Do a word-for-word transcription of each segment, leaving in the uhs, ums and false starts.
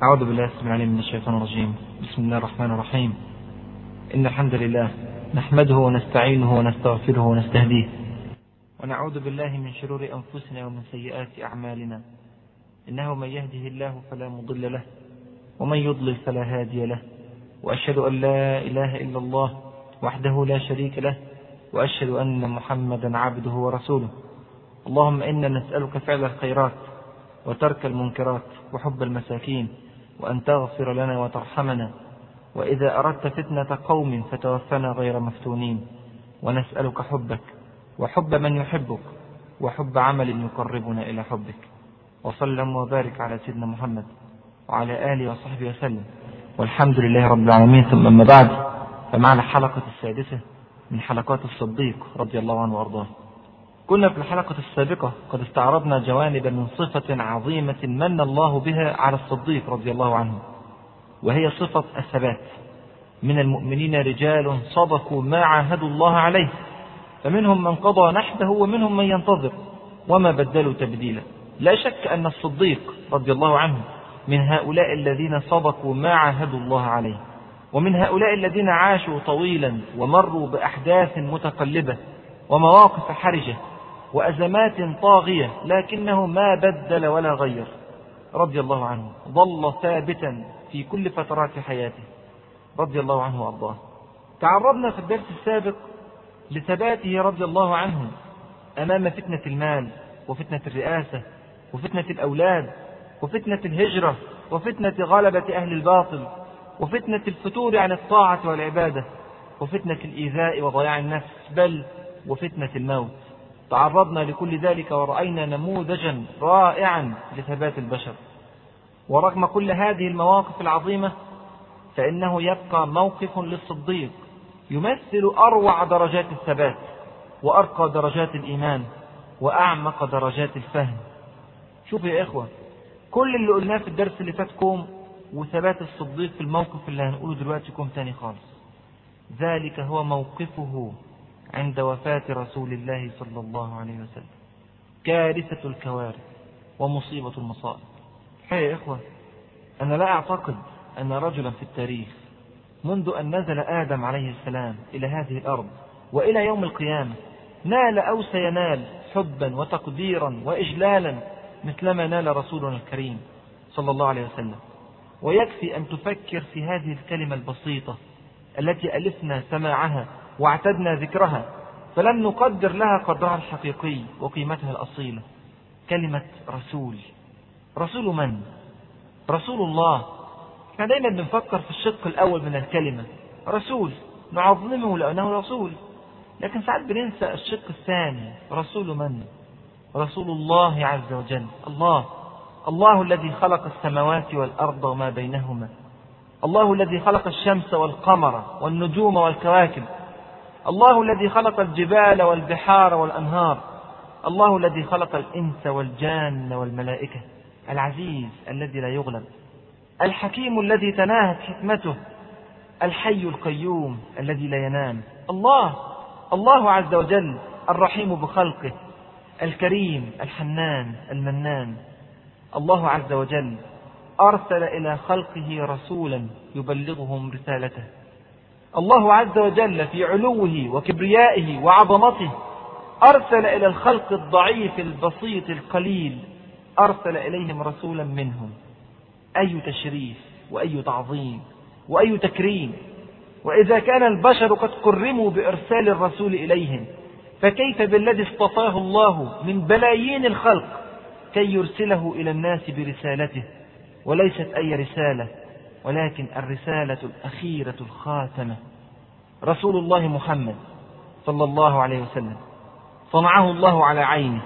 أعوذ بالله السميع العليم من الشيطان الرجيم. بسم الله الرحمن الرحيم. إن الحمد لله نحمده ونستعينه ونستغفره ونستهديه، ونعوذ بالله من شرور أنفسنا ومن سيئات أعمالنا. إنه من يهده الله فلا مضل له، ومن يضلل فلا هادي له، وأشهد أن لا إله إلا الله وحده لا شريك له، وأشهد أن محمدا عبده ورسوله. اللهم إنا نسألك فعل الخيرات وترك المنكرات وحب المساكين، وأن تغفر لنا وترحمنا، وإذا أردت فتنة قوم فتوفنا غير مفتونين. ونسألك حبك وحب من يحبك وحب عمل يقربنا إلى حبك. وصلى وبارك على سيدنا محمد وعلى آله وصحبه وسلم، والحمد لله رب العالمين. ثم أما بعد، فمعنا الحلقة السادسة من حلقات الصديق رضي الله عنه وأرضاه. كنا في الحلقة السابقة قد استعرضنا جوانب من صفة عظيمة من الله بها على الصديق رضي الله عنه، وهي صفة الثبات. من المؤمنين رجال صدقوا ما عاهدوا الله عليه، فمنهم من قضى نحبه ومنهم من ينتظر وما بدلوا تبديلا. لا شك أن الصديق رضي الله عنه من هؤلاء الذين صدقوا ما عاهدوا الله عليه، ومن هؤلاء الذين عاشوا طويلا ومروا بأحداث متقلبة ومواقف حرجة وأزمات طاغية، لكنه ما بدل ولا غير رضي الله عنه، ظل ثابتا في كل فترات حياته رضي الله عنه وأرضاه. تعرضنا في الدرس السابق لثباته رضي الله عنه أمام فتنة المال وفتنة الرئاسة وفتنة الأولاد وفتنة الهجرة وفتنة غلبة أهل الباطل وفتنة الفتور عن الطاعة والعبادة وفتنة الإيذاء وضياع النفس، بل وفتنة الموت. تعرضنا لكل ذلك ورأينا نموذجا رائعا لثبات البشر. ورغم كل هذه المواقف العظيمة فإنه يبقى موقف للصديق يمثل أروع درجات الثبات وأرقى درجات الإيمان وأعمق درجات الفهم. شوفوا يا إخوة، كل اللي قلناه في الدرس اللي فاتكم وثبات الصديق في الموقف اللي هنقوله دلوقتي كم تاني خالص. ذلك هو موقفه عند وفاة رسول الله صلى الله عليه وسلم. كارثة الكوارث ومصيبة المصائب. الحقيقة يا إخوة، أنا لا أعتقد أن رجلا في التاريخ منذ أن نزل آدم عليه السلام إلى هذه الأرض وإلى يوم القيامة نال أو سينال حبا وتقديرا وإجلالا مثلما نال رسولنا الكريم صلى الله عليه وسلم. ويكفي أن تفكر في هذه الكلمة البسيطة التي ألفنا سماعها واعتدنا ذكرها فلم نقدر لها قدرها الحقيقي وقيمتها الأصيلة. كلمة رسول. رسول من؟ رسول الله. احنا دايما بنفكر في الشق الأول من الكلمة، رسول، نعظمه لأنه رسول، لكن ساعات بننسى الشق الثاني. رسول من؟ رسول الله عز وجل. الله الله الذي خلق السماوات والأرض وما بينهما، الله الذي خلق الشمس والقمر والنجوم والكواكب، الله الذي خلق الجبال والبحار والأنهار، الله الذي خلق الإنس والجان والملائكة، العزيز الذي لا يغلب، الحكيم الذي تناهت حكمته، الحي القيوم الذي لا ينام. الله الله عز وجل الرحيم بخلقه، الكريم الحنان المنان. الله عز وجل أرسل إلى خلقه رسولا يبلغهم رسالته. الله عز وجل في علوه وكبريائه وعظمته أرسل إلى الخلق الضعيف البسيط القليل، أرسل إليهم رسولا منهم. أي تشريف وأي تعظيم وأي تكريم! وإذا كان البشر قد كرموا بإرسال الرسول إليهم، فكيف بالذي اصطفاه الله من بلايين الخلق كي يرسله إلى الناس برسالته، وليست أي رسالة ولكن الرسالة الأخيرة الخاتمة، رسول الله محمد صلى الله عليه وسلم. صنعه الله على عينه،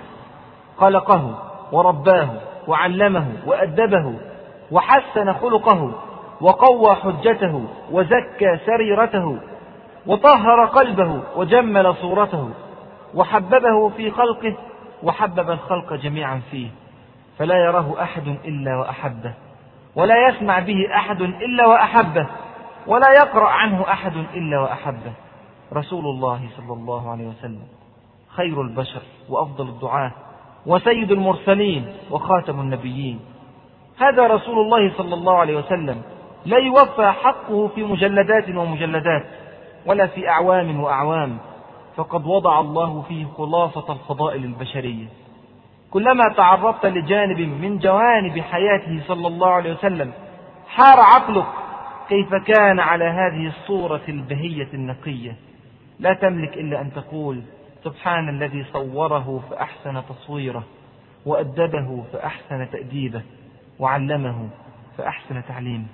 خلقه ورباه وعلمه وأدبه وحسن خلقه وقوى حجته وزكى سريرته وطهر قلبه وجمل صورته وحببه في خلقه وحبب الخلق جميعا فيه، فلا يراه أحد إلا وأحبه، ولا يسمع به أحد إلا وأحبه، ولا يقرأ عنه أحد إلا وأحبه. رسول الله صلى الله عليه وسلم خير البشر وأفضل الدعاة وسيد المرسلين وخاتم النبيين. هذا رسول الله صلى الله عليه وسلم لا يوفى حقه في مجلدات ومجلدات ولا في أعوام وأعوام، فقد وضع الله فيه خلاصة الفضائل البشرية. كلما تعرضت لجانب من جوانب حياته صلى الله عليه وسلم حار عقلك كيف كان على هذه الصورة البهية النقية، لا تملك إلا أن تقول سبحان الذي صوره فأحسن تصويره، وأدبه فأحسن تأديبه، وعلمه فأحسن تعليمه.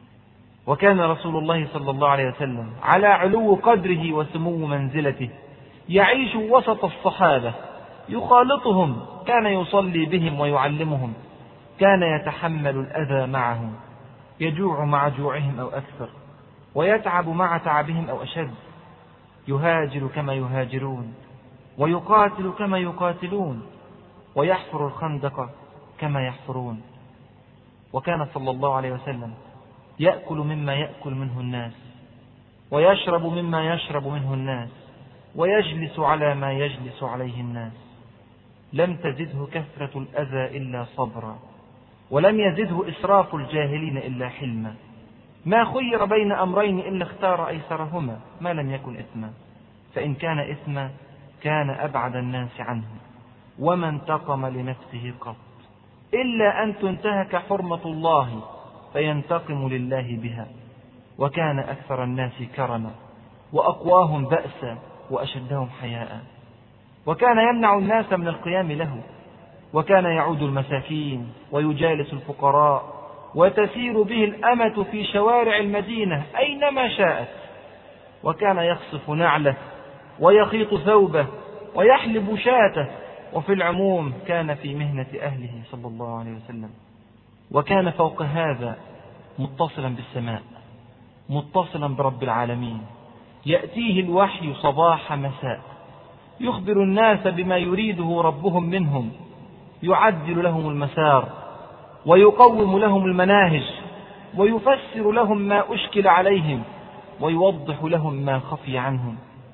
وكان رسول الله صلى الله عليه وسلم على علو قدره وسمو منزلته يعيش وسط الصحابة يخالطهم، كان يصلي بهم ويعلمهم، كان يتحمل الأذى معهم، يجوع مع جوعهم أو أكثر، ويتعب مع تعبهم أو أشد، يهاجر كما يهاجرون، ويقاتل كما يقاتلون، ويحفر الخندق كما يحفرون. وكان صلى الله عليه وسلم يأكل مما يأكل منه الناس، ويشرب مما يشرب منه الناس، ويجلس على ما يجلس عليه الناس. لم تزده كثرة الأذى إلا صبرا، ولم يزده إسراف الجاهلين إلا حلما. ما خير بين أمرين إلا اختار أيسرهما ما لم يكن إثما، فإن كان إثما كان أبعد الناس عنه، وما انتقم لنفسه قط إلا أن تنتهك حرمة الله فينتقم لله بها. وكان أكثر الناس كرما، وأقواهم بأسا، وأشدهم حياء. وكان يمنع الناس من القيام له، وكان يعود المساكين ويجالس الفقراء، وتسير به الأمة في شوارع المدينة أينما شاءت. وكان يخصف نعله، ويخيط ثوبه، ويحلب شاته، وفي العموم كان في مهنة أهله صلى الله عليه وسلم. وكان فوق هذا متصلا بالسماء، متصلا برب العالمين، يأتيه الوحي صباح مساء، يخبر الناس بما يريده ربهم منهم، يعدل لهم المسار، ويقوم لهم المناهج، ويفسر لهم ما أشكل عليهم، ويوضح لهم ما خفي عنهم.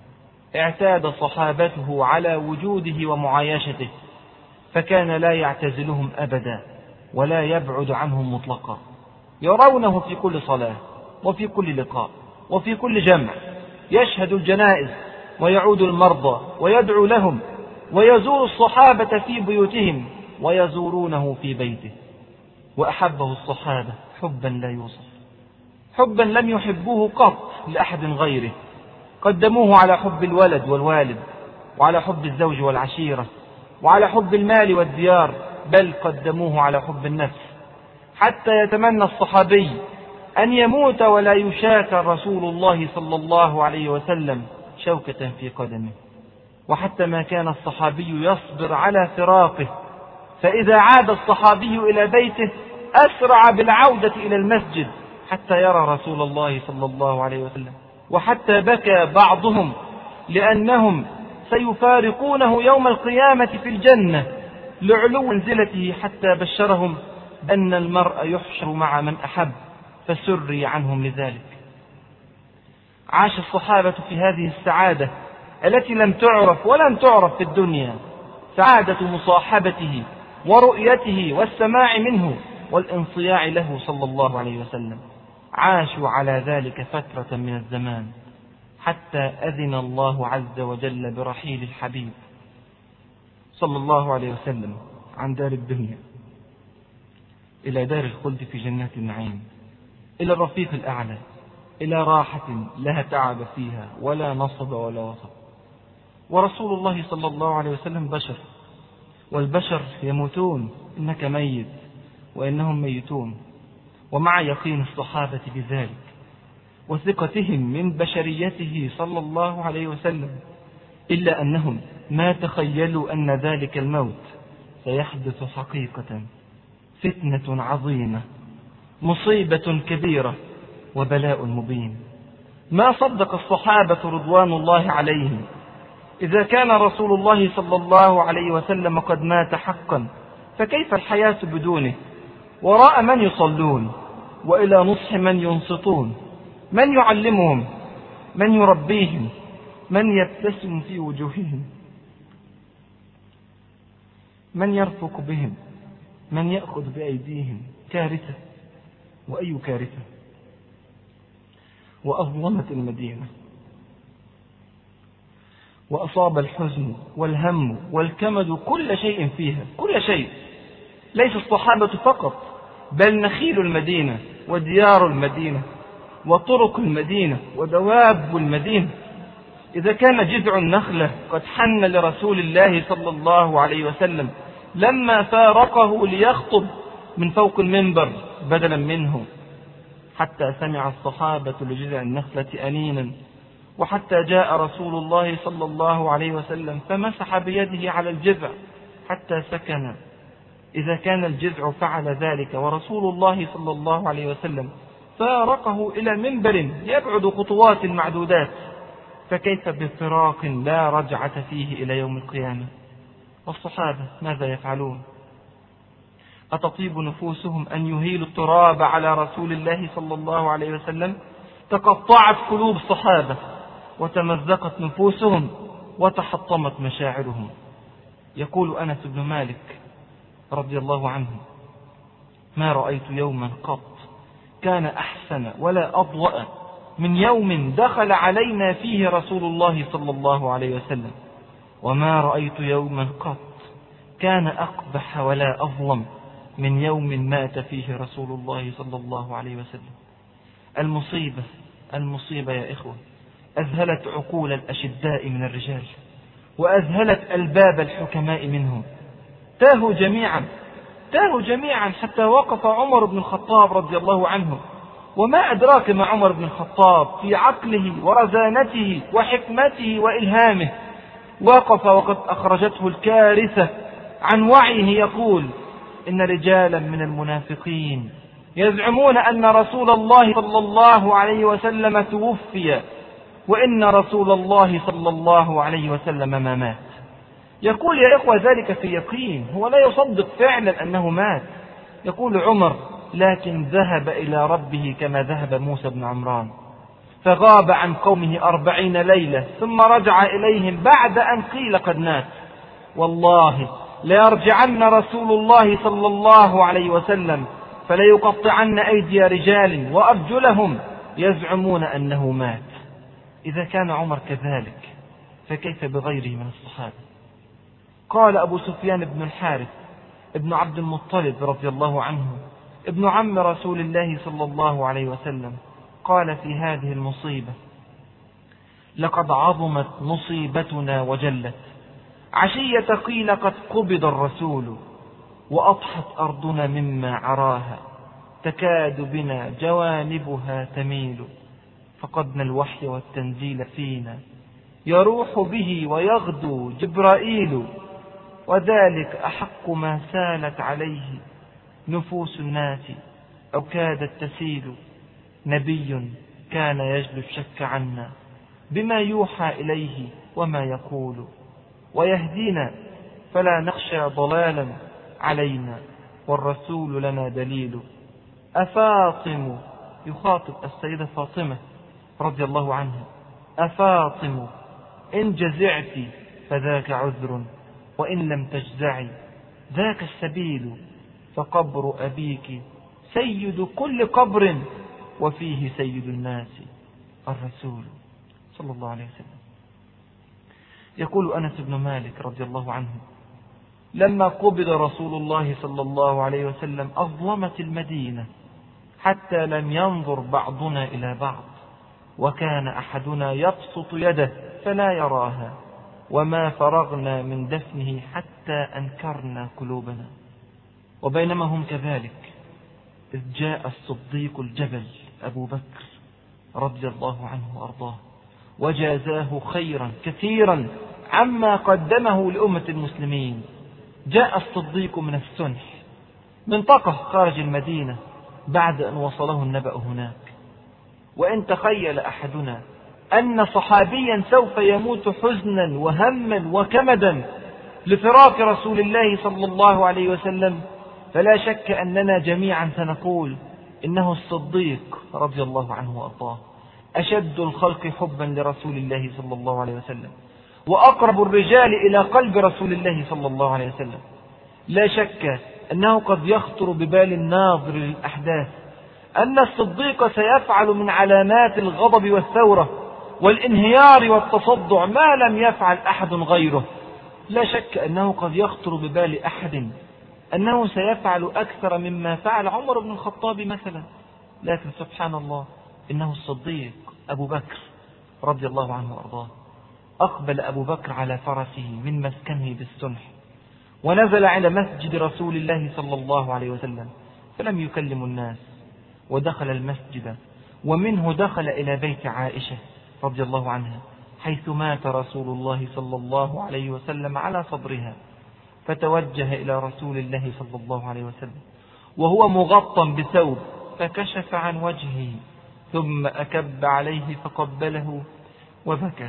اعتاد صحابته على وجوده ومعايشته، فكان لا يعتزلهم أبدا ولا يبعد عنهم مطلقا. يرونه في كل صلاة، وفي كل لقاء، وفي كل جمع، يشهد الجنائز، ويعود المرضى، ويدعو لهم، ويزور الصحابة في بيوتهم، ويزورونه في بيته. وأحبه الصحابة حبا لا يوصف، حبا لم يحبوه قط لأحد غيره. قدموه على حب الولد والوالد، وعلى حب الزوج والعشيرة، وعلى حب المال والديار، بل قدموه على حب النفس، حتى يتمنى الصحابي أن يموت ولا يشاك رسول الله صلى الله عليه وسلم شوكة في قدمه. وحتى ما كان الصحابي يصبر على فراقه، فإذا عاد الصحابي إلى بيته أسرع بالعودة إلى المسجد حتى يرى رسول الله صلى الله عليه وسلم. وحتى بكى بعضهم لأنهم سيفارقونه يوم القيامة في الجنة لعلو منزلته، حتى بشرهم أن المرء يحشر مع من أحب، فسري عنهم لذلك. عاش الصحابة في هذه السعادة التي لم تعرف ولن تعرف في الدنيا، سعادة مصاحبته ورؤيته والسماع منه والانصياع له صلى الله عليه وسلم. عاشوا على ذلك فترة من الزمان، حتى أذن الله عز وجل برحيل الحبيب صلى الله عليه وسلم عن دار الدنيا إلى دار الخلد في جنات النعيم، إلى الرفيق الأعلى، إلى راحة لا تعب فيها ولا نصب ولا وصب. ورسول الله صلى الله عليه وسلم بشر، والبشر يموتون، إنك ميت وإنهم ميتون. ومع يقين الصحابة بذلك وثقتهم من بشريته صلى الله عليه وسلم، إلا أنهم ما تخيلوا أن ذلك الموت سيحدث حقيقة، فتنة عظيمة، مصيبة كبيرة، وبلاء مبين. ما صدق الصحابة رضوان الله عليهم إذا كان رسول الله صلى الله عليه وسلم قد مات حقا، فكيف الحياة بدونه؟ وراء من يصلون، وإلى نصح من ينصتون، من يعلمهم، من يربيهم، من يبتسم في وجوههم، من يرفق بهم، من يأخذ بأيديهم، كارثة، وأي كارثة. وأظلمت المدينة، وأصاب الحزن والهم والكمد كل شيء فيها، كل شيء، ليس الصحابة فقط، بل نخيل المدينة وديار المدينة وطرق المدينة ودواب المدينة. إذا كان جذع النخلة قد حن لرسول الله صلى الله عليه وسلم لما فارقه ليخطب من فوق المنبر بدلا منه، حتى سمع الصحابة لجذع النخلة أنينا، وحتى جاء رسول الله صلى الله عليه وسلم فمسح بيده على الجذع حتى سكن. إذا كان الجذع فعل ذلك ورسول الله صلى الله عليه وسلم فارقه إلى منبر يبعد خطوات معدودات، فكيف بفراق لا رجعة فيه إلى يوم القيامة؟ والصحابة ماذا يفعلون؟ أتطيب نفوسهم أن يهيلوا التراب على رسول الله صلى الله عليه وسلم؟ تقطعت قلوب الصحابة وتمزقت نفوسهم وتحطمت مشاعرهم. يقول أنس بن مالك رضي الله عنه: ما رأيت يوما قط كان أحسن ولا أضوأ من يوم دخل علينا فيه رسول الله صلى الله عليه وسلم، وما رأيت يوما قط كان أقبح ولا أظلم من يوم مات فيه رسول الله صلى الله عليه وسلم. المصيبة المصيبة يا إخوة أذهلت عقول الأشداء من الرجال، وأذهلت ألباب الحكماء منهم، تاهوا جميعا تاهوا جميعا حتى وقف عمر بن الخطاب رضي الله عنه. وما أدراك ما عمر بن الخطاب في عقله ورزانته وحكمته وإلهامه، وقف وقد أخرجته الكارثة عن وعيه يقول: إن رجالا من المنافقين يزعمون أن رسول الله صلى الله عليه وسلم توفي، وإن رسول الله صلى الله عليه وسلم ما مات. يقول يا إخوة ذلك في يقين، هو لا يصدق فعلا أنه مات. يقول عمر: لكن ذهب إلى ربه كما ذهب موسى بن عمران، فغاب عن قومه أربعين ليلة ثم رجع إليهم بعد أن قيل قد مات. والله ليرجعن رسول الله صلى الله عليه وسلم فليقطعن أيدي رجال وأرجلهم يزعمون أنه مات. إذا كان عمر كذلك فكيف بغيره من الصحابة؟ قال أبو سفيان بن الحارث ابن عبد المطلب رضي الله عنه ابن عم رسول الله صلى الله عليه وسلم، قال في هذه المصيبة: لقد عظمت مصيبتنا وجلت، عشية قيل قد قبض الرسول، وأضحت أرضنا مما عراها، تكاد بنا جوانبها تميل، فقدنا الوحي والتنزيل فينا، يروح به ويغدو جبرائيل، وذلك أحق ما سالت عليه نفوس الناس أو كادت تسيل. نبي كان يجلو الشك عنا بما يوحى إليه وما يقول، ويهدينا فلا نخشى ضلالا علينا، والرسول لنا دليل. أفاطم، يخاطب السيدة فاطمة رضي الله عنها: أفاطم إن جزعت فذاك عذر، وإن لم تجزعي ذاك السبيل، فقبر أبيك سيد كل قبر، وفيه سيد الناس الرسول صلى الله عليه وسلم. يقول أنس بن مالك رضي الله عنه: لما قبض رسول الله صلى الله عليه وسلم أظلمت المدينة حتى لم ينظر بعضنا إلى بعض، وكان أحدنا يبسط يده فلا يراها، وما فرغنا من دفنه حتى أنكرنا قلوبنا. وبينما هم كذلك إذ جاء الصديق الجبل أبو بكر رضي الله عنه وأرضاه، وجازاه خيرا كثيرا عما قدمه لأمة المسلمين. جاء الصديق من السنح، منطقة خارج المدينة، بعد أن وصله النبأ هناك. وإن تخيل أحدنا أن صحابيا سوف يموت حزنا وهما وكمدا لفراق رسول الله صلى الله عليه وسلم، فلا شك أننا جميعا سنقول إنه الصديق رضي الله عنه وأرضاه، أشد الخلق حبا لرسول الله صلى الله عليه وسلم، وأقرب الرجال إلى قلب رسول الله صلى الله عليه وسلم. لا شك أنه قد يخطر ببال الناظر للأحداث أن الصديق سيفعل من علامات الغضب والثورة والانهيار والتصدع ما لم يفعل أحد غيره. لا شك أنه قد يخطر ببال أحد أنه سيفعل أكثر مما فعل عمر بن الخطاب مثلا، لكن سبحان الله إنه الصديق أبو بكر رضي الله عنه وأرضاه. أقبل أبو بكر على فرسه من مسكنه بالسنح ونزل على مسجد رسول الله صلى الله عليه وسلم فلم يكلم الناس، ودخل المسجد ومنه دخل إلى بيت عائشة رضي الله عنها حيث مات رسول الله صلى الله عليه وسلم على صدرها، فتوجه إلى رسول الله صلى الله عليه وسلم وهو مغطى بثوب فكشف عن وجهه ثم أكب عليه فقبله وبكى.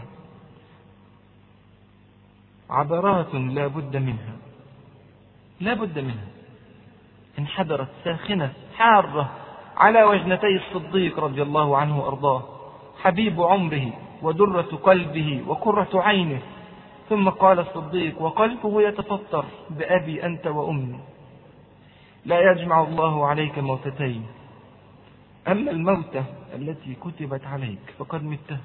عبرات لا بد منها لا بد منها انحدرت ساخنة حارة على وجنتي الصديق رضي الله عنه وأرضاه، حبيب عمره ودرة قلبه وقرة عينه. ثم قال الصديق وقلبه يتفطر بأبي أنت وأمي، لا يجمع الله عليك موتتين، أما الموتة التي كتبت عليك فقد متها.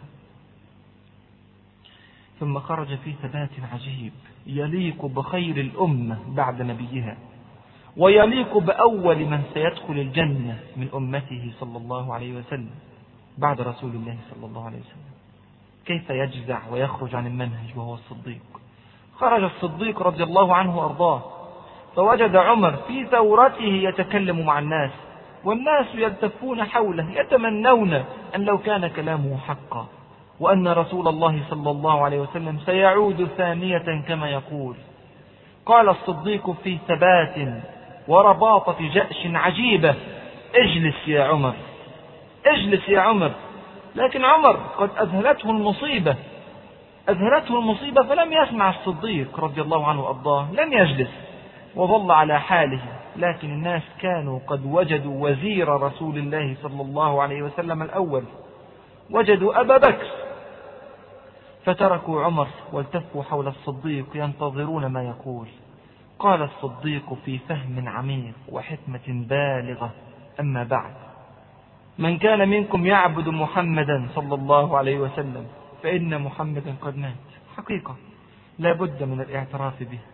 ثم خرج في ثبات عجيب يليق بخير الأمة بعد نبيها، ويليق بأول من سيدخل الجنة من أمته صلى الله عليه وسلم بعد رسول الله صلى الله عليه وسلم. كيف يجزع ويخرج عن المنهج وهو الصديق؟ خرج الصديق رضي الله عنه وأرضاه فوجد عمر في ثورته يتكلم مع الناس، والناس يلتفون حوله يتمنون أن لو كان كلامه حقا، وأن رسول الله صلى الله عليه وسلم سيعود ثانية كما يقول. قال الصديق في ثبات ورباطة جأش عجيبة اجلس يا عمر اجلس يا عمر. لكن عمر قد أذهلته المصيبة أذهلته المصيبة فلم يسمع الصديق رضي الله عنه وأرضاه، لم يجلس وظل على حاله. لكن الناس كانوا قد وجدوا وزير رسول الله صلى الله عليه وسلم الأول، وجدوا أبا بكر، فتركوا عمر والتفوا حول الصديق ينتظرون ما يقول. قال الصديق في فهم عميق وحكمة بالغة: أما بعد، من كان منكم يعبد محمدا صلى الله عليه وسلم فإن محمدا قد مات، حقيقة لا بد من الاعتراف به.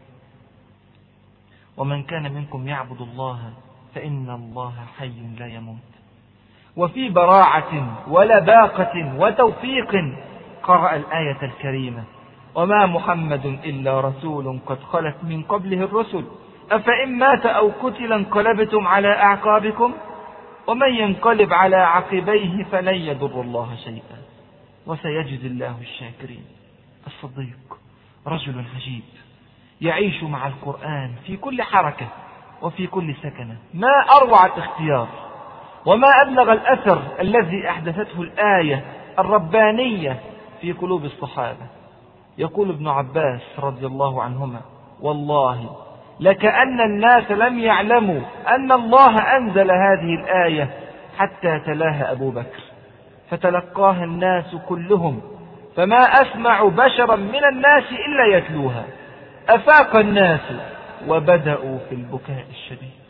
ومن كان منكم يعبد الله فإن الله حي لا يموت. وفي براعة ولباقة وتوفيق قرأ الآية الكريمة: وما محمد إلا رسول قد خلت من قبله الرسل أفإن مات أو قتل انقلبتم على أعقابكم ومن ينقلب على عقبيه فلن يضر الله شيئا وسيجزي الله الشاكرين. الصديق رجل عجيب يعيش مع القرآن في كل حركة وفي كل سكنة. ما أروع الاختيار وما أبلغ الأثر الذي أحدثته الآية الربانية في قلوب الصحابة. يقول ابن عباس رضي الله عنهما: والله لكأن الناس لم يعلموا أن الله أنزل هذه الآية حتى تلاها أبو بكر، فتلقاها الناس كلهم، فما أسمع بشرا من الناس إلا يتلوها. أفاق الناس وبدأوا في البكاء الشديد.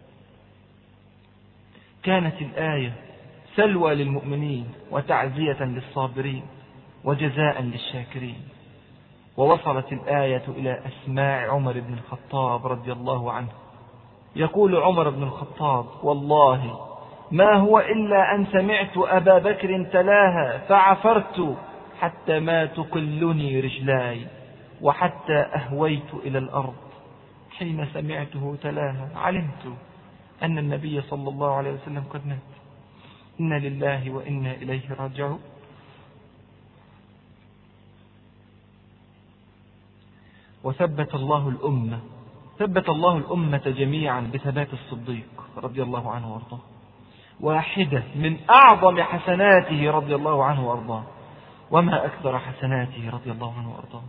كانت الآية سلوى للمؤمنين وتعزية للصابرين وجزاء للشاكرين. ووصلت الآية إلى أسماع عمر بن الخطاب رضي الله عنه. يقول عمر بن الخطاب: والله ما هو إلا أن سمعت أبا بكر تلاها فعفرت حتى ما تقلني رجلاي وحتى أهويت إلى الأرض. حين سمعته تلاها علمت أن النبي صلى الله عليه وسلم قد مات. إنا لله وإنا إليه راجعون. وثبت الله الأمة ثبت الله الأمة جميعا بثبات الصديق رضي الله عنه وارضاه. واحدة من أعظم حسناته رضي الله عنه وارضاه، وما أكثر حسناته رضي الله عنه وارضاه.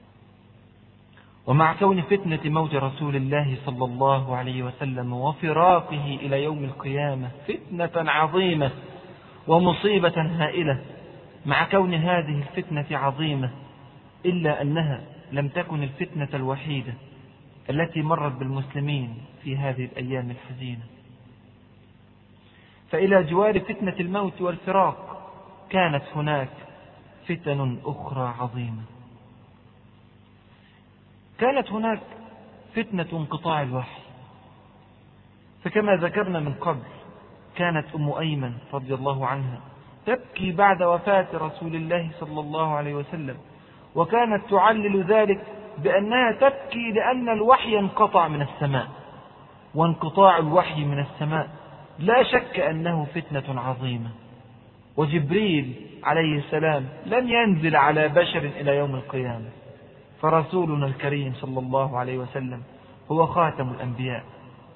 ومع كون فتنة موت رسول الله صلى الله عليه وسلم وفراقه إلى يوم القيامة فتنة عظيمة ومصيبة هائلة، مع كون هذه الفتنة عظيمة إلا أنها لم تكن الفتنة الوحيدة التي مرت بالمسلمين في هذه الأيام الحزينة. فإلى جوار فتنة الموت والفراق كانت هناك فتن أخرى عظيمة. كانت هناك فتنة انقطاع الوحي. فكما ذكرنا من قبل كانت أم أيمن رضي الله عنها تبكي بعد وفاة رسول الله صلى الله عليه وسلم، وكانت تعلل ذلك بأنها تبكي لأن الوحي انقطع من السماء، وانقطاع الوحي من السماء لا شك أنه فتنة عظيمة. وجبريل عليه السلام لن ينزل على بشر إلى يوم القيامة، فرسولنا الكريم صلى الله عليه وسلم هو خاتم الأنبياء.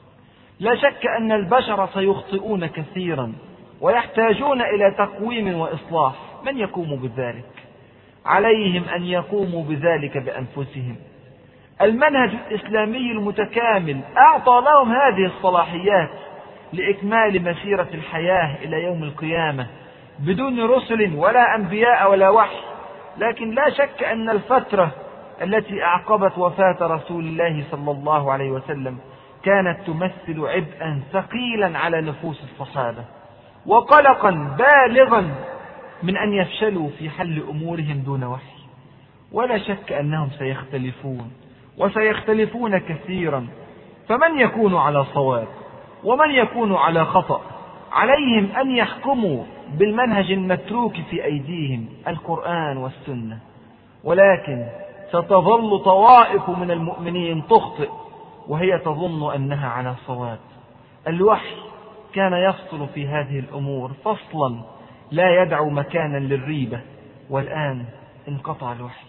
لا شك أن البشر سيخطئون كثيرا ويحتاجون إلى تقويم وإصلاح. من يقوم بذلك؟ عليهم أن يقوموا بذلك بأنفسهم. المنهج الإسلامي المتكامل أعطى لهم هذه الصلاحيات لإكمال مسيرة الحياة إلى يوم القيامة بدون رسل ولا أنبياء ولا وحي. لكن لا شك أن الفترة التي أعقبت وفاة رسول الله صلى الله عليه وسلم كانت تمثل عبئا ثقيلا على نفوس الصحابة، وقلقا بالغا من أن يفشلوا في حل أمورهم دون وحي. ولا شك أنهم سيختلفون وسيختلفون كثيرا، فمن يكون على صواب ومن يكون على خطأ؟ عليهم أن يحكموا بالمنهج المتروك في أيديهم القرآن والسنة. ولكن ستظل طوائف من المؤمنين تخطئ وهي تظن أنها على صواب. الوحي كان يفصل في هذه الأمور فصلا لا يدع مكانا للريبة، والآن انقطع الوحي.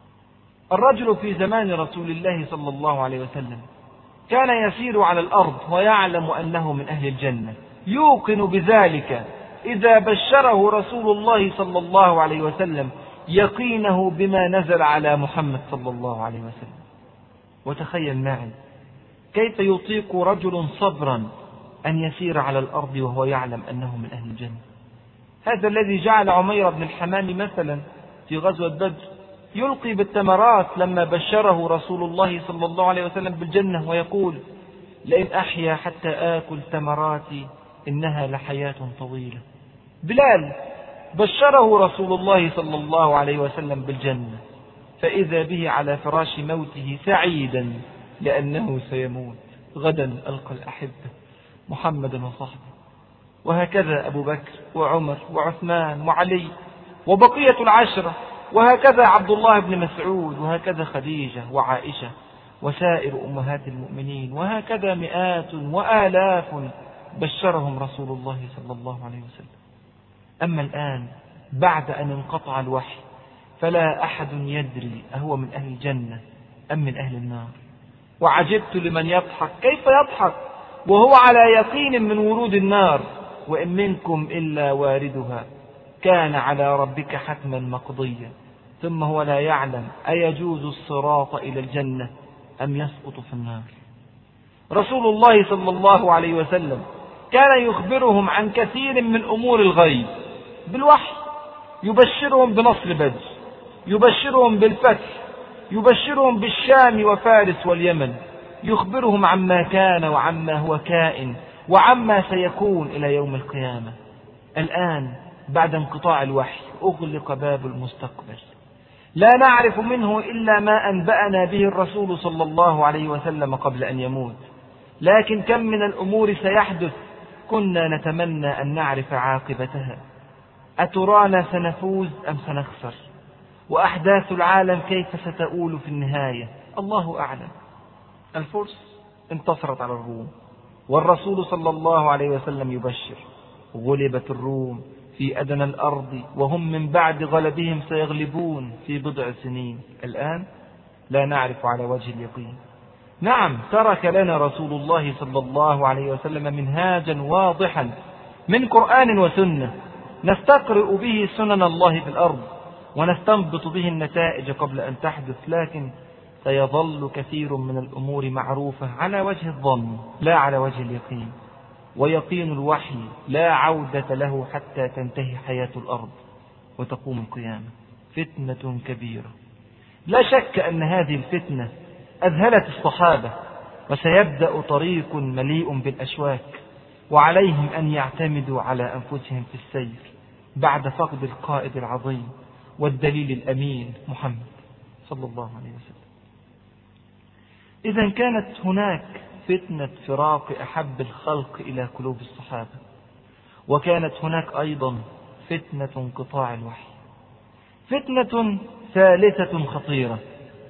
الرجل في زمان رسول الله صلى الله عليه وسلم كان يسير على الأرض ويعلم أنه من أهل الجنة، يوقن بذلك إذا بشره رسول الله صلى الله عليه وسلم يقينه بما نزل على محمد صلى الله عليه وسلم. وتخيل معي كيف يطيق رجل صبرا أن يسير على الأرض وهو يعلم أنه من أهل الجنة. هذا الذي جعل عمير بن الحمام مثلا في غزوة بدر يلقي بالتمرات لما بشره رسول الله صلى الله عليه وسلم بالجنة، ويقول: لئن أحيا حتى آكل تمراتي إنها لحياة طويلة. بلال بشره رسول الله صلى الله عليه وسلم بالجنة، فإذا به على فراش موته سعيدا لأنه سيموت غدا ألقى الأحبة محمدا وصحبه. وهكذا أبو بكر وعمر وعثمان وعلي وبقية العشرة، وهكذا عبد الله بن مسعود، وهكذا خديجة وعائشة وسائر أمهات المؤمنين، وهكذا مئات وآلاف بشرهم رسول الله صلى الله عليه وسلم. أما الآن بعد أن انقطع الوحي فلا أحد يدري أهو من أهل الجنة أم من أهل النار. وعجبت لمن يضحك، كيف يضحك وهو على يقين من ورود النار؟ وإن منكم إلا واردها كان على ربك حتما مقضيا. ثم هو لا يعلم أيجوز الصراط إلى الجنة أم يسقط في النار. رسول الله صلى الله عليه وسلم كان يخبرهم عن كثير من أمور الغيب بالوحي، يبشرهم بنصر بدر، يبشرهم بالفتح، يبشرهم بالشام وفارس واليمن، يخبرهم عما كان وعما هو كائن وعما سيكون إلى يوم القيامة. الآن بعد انقطاع الوحي أغلق باب المستقبل، لا نعرف منه إلا ما أنبأنا به الرسول صلى الله عليه وسلم قبل أن يموت. لكن كم من الأمور سيحدث كنا نتمنى أن نعرف عاقبتها. أترانا سنفوز أم سنخسر؟ وأحداث العالم كيف ستؤول في النهاية؟ الله أعلم. الفرس انتصرت على الروم، والرسول صلى الله عليه وسلم يبشر: غلبت الروم في أدنى الأرض وهم من بعد غلبهم سيغلبون في بضع سنين. الآن لا نعرف على وجه اليقين. نعم، ترك لنا رسول الله صلى الله عليه وسلم منهاجا واضحا من قرآن وسنة نستقرئ به سنن الله في الأرض ونستنبط به النتائج قبل أن تحدث. لكن سيظل كثير من الأمور معروفة على وجه الظن لا على وجه اليقين. ويقين الوحي لا عودة له حتى تنتهي حياة الأرض وتقوم القيامة. فتنة كبيرة، لا شك أن هذه الفتنة أذهلت الصحابة وسيبدأ طريق مليء بالأشواك، وعليهم أن يعتمدوا على أنفسهم في السير بعد فقد القائد العظيم والدليل الأمين محمد صلى الله عليه وسلم. إذا كانت هناك فتنة فراق أحب الخلق إلى قلوب الصحابة، وكانت هناك أيضا فتنة انقطاع الوحي. فتنة ثالثة خطيرة: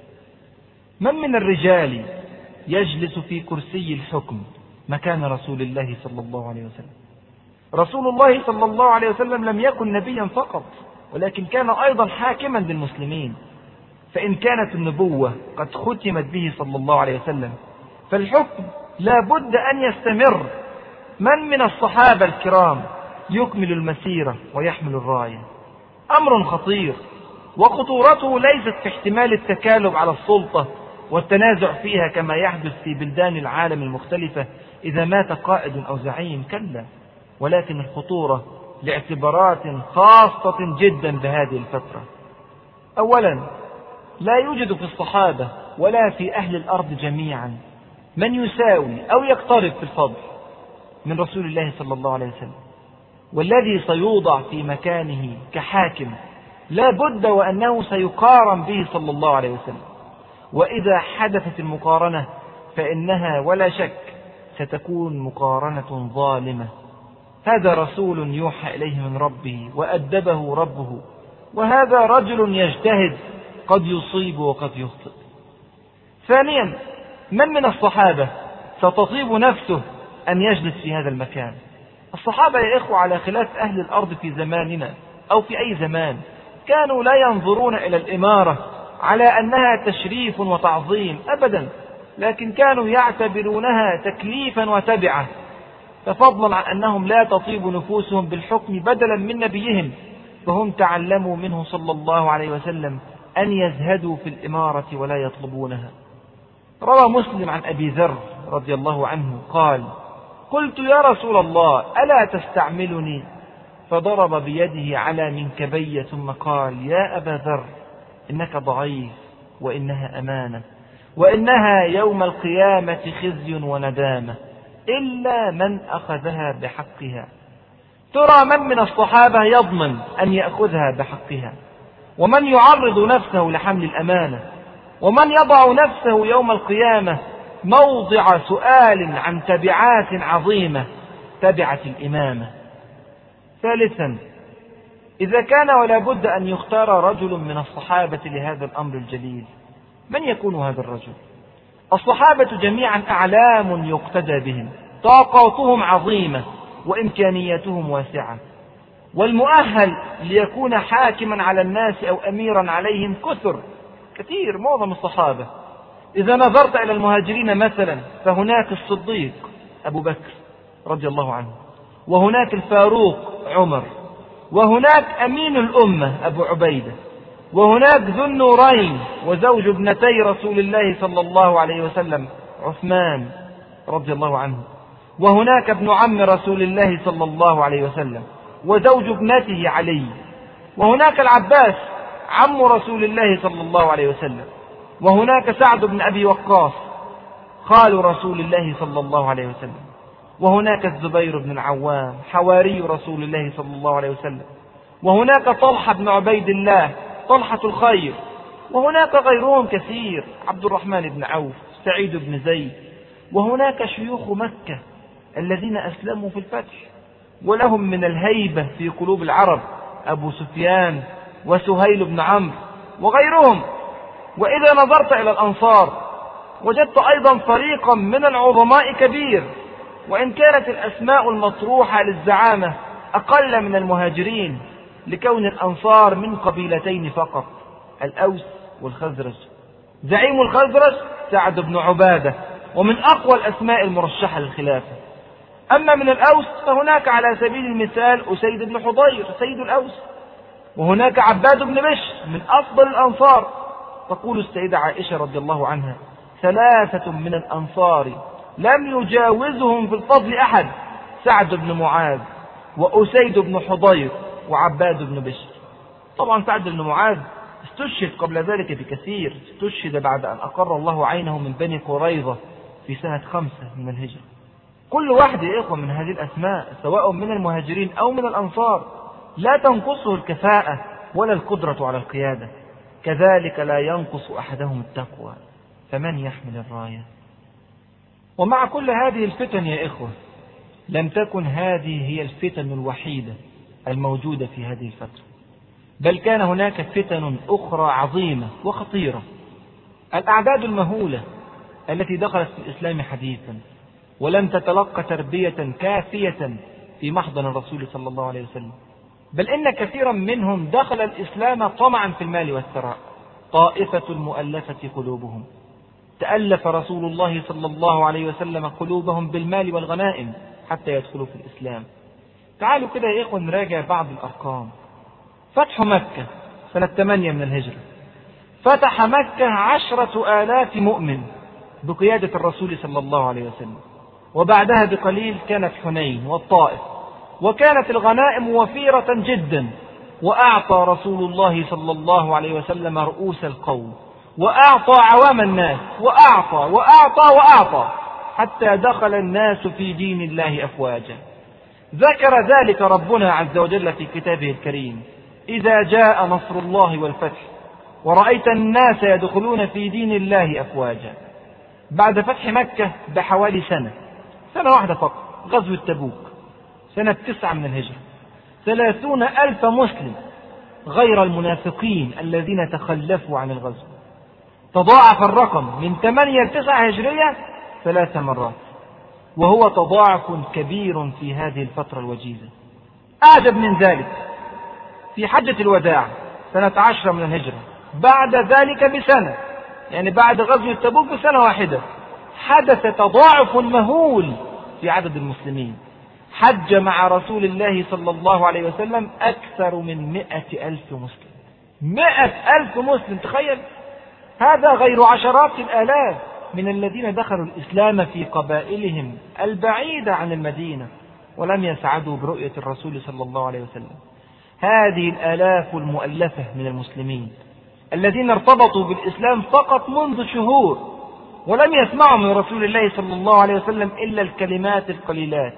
من من الرجال يجلس في كرسي الحكم مكان رسول الله صلى الله عليه وسلم؟ رسول الله صلى الله عليه وسلم لم يكن نبيا فقط، ولكن كان أيضا حاكما للمسلمين. فإن كانت النبوة قد ختمت به صلى الله عليه وسلم، فالحكم لا بد أن يستمر. من من الصحابة الكرام يكمل المسيرة ويحمل الراية؟ أمر خطير، وخطورته ليست في احتمال التكالب على السلطة والتنازع فيها كما يحدث في بلدان العالم المختلفة إذا مات قائد أو زعيم، كلا، ولكن الخطورة لاعتبارات خاصة جدا بهذه الفترة. أولا، لا يوجد في الصحابة ولا في أهل الأرض جميعا من يساوي أو يقترب في الفضل من رسول الله صلى الله عليه وسلم، والذي سيوضع في مكانه كحاكم لا بد وأنه سيقارن به صلى الله عليه وسلم. وإذا حدثت المقارنة فإنها ولا شك ستكون مقارنة ظالمة. هذا رسول يوحى إليه من ربه وأدبه ربه، وهذا رجل يجتهد قد يصيب وقد يخطئ. ثانيا، من من الصحابة ستطيب نفسه أن يجلس في هذا المكان؟ الصحابة يا إخوة على خلاف أهل الأرض في زماننا أو في أي زمان كانوا لا ينظرون إلى الإمارة على أنها تشريف وتعظيم أبدا، لكن كانوا يعتبرونها تكليفا وتبعة. ففضلا عن أنهم لا تطيب نفوسهم بالحكم بدلا من نبيهم، فهم تعلموا منه صلى الله عليه وسلم أن يزهدوا في الإمارة ولا يطلبونها. روى مسلم عن أبي ذر رضي الله عنه قال: قلت يا رسول الله ألا تستعملني؟ فضرب بيده على منكبي ثم قال: يا أبا ذر إنك ضعيف، وإنها أمانة، وإنها يوم القيامة خزي وندامة إلا من أخذها بحقها. ترى من من الصحابة يضمن أن يأخذها بحقها؟ ومن يعرض نفسه لحمل الأمانة؟ ومن يضع نفسه يوم القيامة موضع سؤال عن تبعات عظيمة، تبعة الإمامة؟ ثالثا، إذا كان ولا بد أن يختار رجل من الصحابة لهذا الأمر الجليل، من يكون هذا الرجل؟ الصحابة جميعا أعلام يقتدى بهم، طاقاتهم عظيمة وإمكانياتهم واسعة، والمؤهل ليكون حاكما على الناس أو أميرا عليهم كثر كثير، معظم الصحابة. إذا نظرت إلى المهاجرين مثلا فهناك الصديق أبو بكر رضي الله عنه، وهناك الفاروق عمر، وهناك أمين الأمة أبو عبيدة، وهناك ذو النورين وزوج ابنتي رسول الله صلى الله عليه وسلم عثمان رضي الله عنه، وهناك ابن عم رسول الله صلى الله عليه وسلم وزوج ابنته علي، وهناك العباس عم رسول الله صلى الله عليه وسلم، وهناك سعد بن أبي وقاص خال رسول الله صلى الله عليه وسلم، وهناك الزبير بن العوام حواري رسول الله صلى الله عليه وسلم، وهناك طلحة بن عبيد الله طلحة الخير، وهناك غيرهم كثير، عبد الرحمن بن عوف، سعيد بن زيد، وهناك شيوخ مكة الذين أسلموا في الفتح ولهم من الهيبة في قلوب العرب، أبو سفيان وسهيل بن عمرو وغيرهم. وإذا نظرت إلى الأنصار وجدت أيضا فريقا من العظماء كبير، وإن كانت الأسماء المطروحة للزعامة أقل من المهاجرين لكون الأنصار من قبيلتين فقط، الأوس والخزرج. زعيم الخزرج سعد بن عبادة، ومن أقوى الأسماء المرشحة للخلافة. أما من الأوس فهناك على سبيل المثال أسيد بن حضير سيد الأوس، وهناك عباد بن بشر من أفضل الأنصار. تقول السيدة عائشة رضي الله عنها: ثلاثة من الأنصار لم يجاوزهم في الفضل أحد، سعد بن معاذ وأسيد بن حضير وعباد بن بشر. طبعا سعد بن معاذ استشهد قبل ذلك بكثير، استشهد بعد أن أقر الله عينه من بني قريظة في سنة خمسة من الهجرة. كل واحد يا إخوة من هذه الأسماء سواء من المهاجرين أو من الأنصار لا تنقصه الكفاءة ولا القدرة على القيادة، كذلك لا ينقص أحدهم التقوى، فمن يحمل الراية؟ ومع كل هذه الفتن يا إخوة لم تكن هذه هي الفتن الوحيدة الموجودة في هذه الفترة، بل كان هناك فتن أخرى عظيمة وخطيرة. الأعداد المهولة التي دخلت في الإسلام حديثا ولم تتلقى تربية كافية في محضن الرسول صلى الله عليه وسلم، بل إن كثيرا منهم دخل الإسلام طمعا في المال والثراء. طائفة المؤلفة قلوبهم، تألف رسول الله صلى الله عليه وسلم قلوبهم بالمال والغنائم حتى يدخلوا في الإسلام. تعالوا كده يا إخوة نراجع بعض الأرقام. فتح مكة سنة ثمانية من الهجرة، فتح مكة عشرة آلاف مؤمن بقيادة الرسول صلى الله عليه وسلم، وبعدها بقليل كانت حنين والطائف، وكانت الغنائم وفيرة جدا، وأعطى رسول الله صلى الله عليه وسلم رؤوس القوم، وأعطى عوام الناس، وأعطى وأعطى وأعطى حتى دخل الناس في دين الله أفواجا. ذكر ذلك ربنا عز وجل في كتابه الكريم: إذا جاء نصر الله والفتح ورأيت الناس يدخلون في دين الله أفواجا. بعد فتح مكة بحوالي سنة سنة واحدة فقط غزوة تبوك سنة تسعة من الهجرة، ثلاثون ألف مسلم غير المنافقين الذين تخلفوا عن الغزو. تضاعف الرقم من ثمانية لتسعة هجرية ثلاث مرات، وهو تضاعف كبير في هذه الفترة الوجيزة. أعجب من ذلك في حجة الوداع سنة عشرة من الهجرة، بعد ذلك بسنة، يعني بعد غزوة تبوك بسنة واحدة، حدث تضاعف مهول في عدد المسلمين. حج مع رسول الله صلى الله عليه وسلم أكثر من مئة ألف مسلم. مئة ألف مسلم، تخيل، هذا غير عشرات الآلاف من الذين دخلوا الإسلام في قبائلهم البعيدة عن المدينة ولم يسعدوا برؤية الرسول صلى الله عليه وسلم. هذه الآلاف المؤلفة من المسلمين الذين ارتبطوا بالإسلام فقط منذ شهور ولم يسمعوا من رسول الله صلى الله عليه وسلم إلا الكلمات القليلات،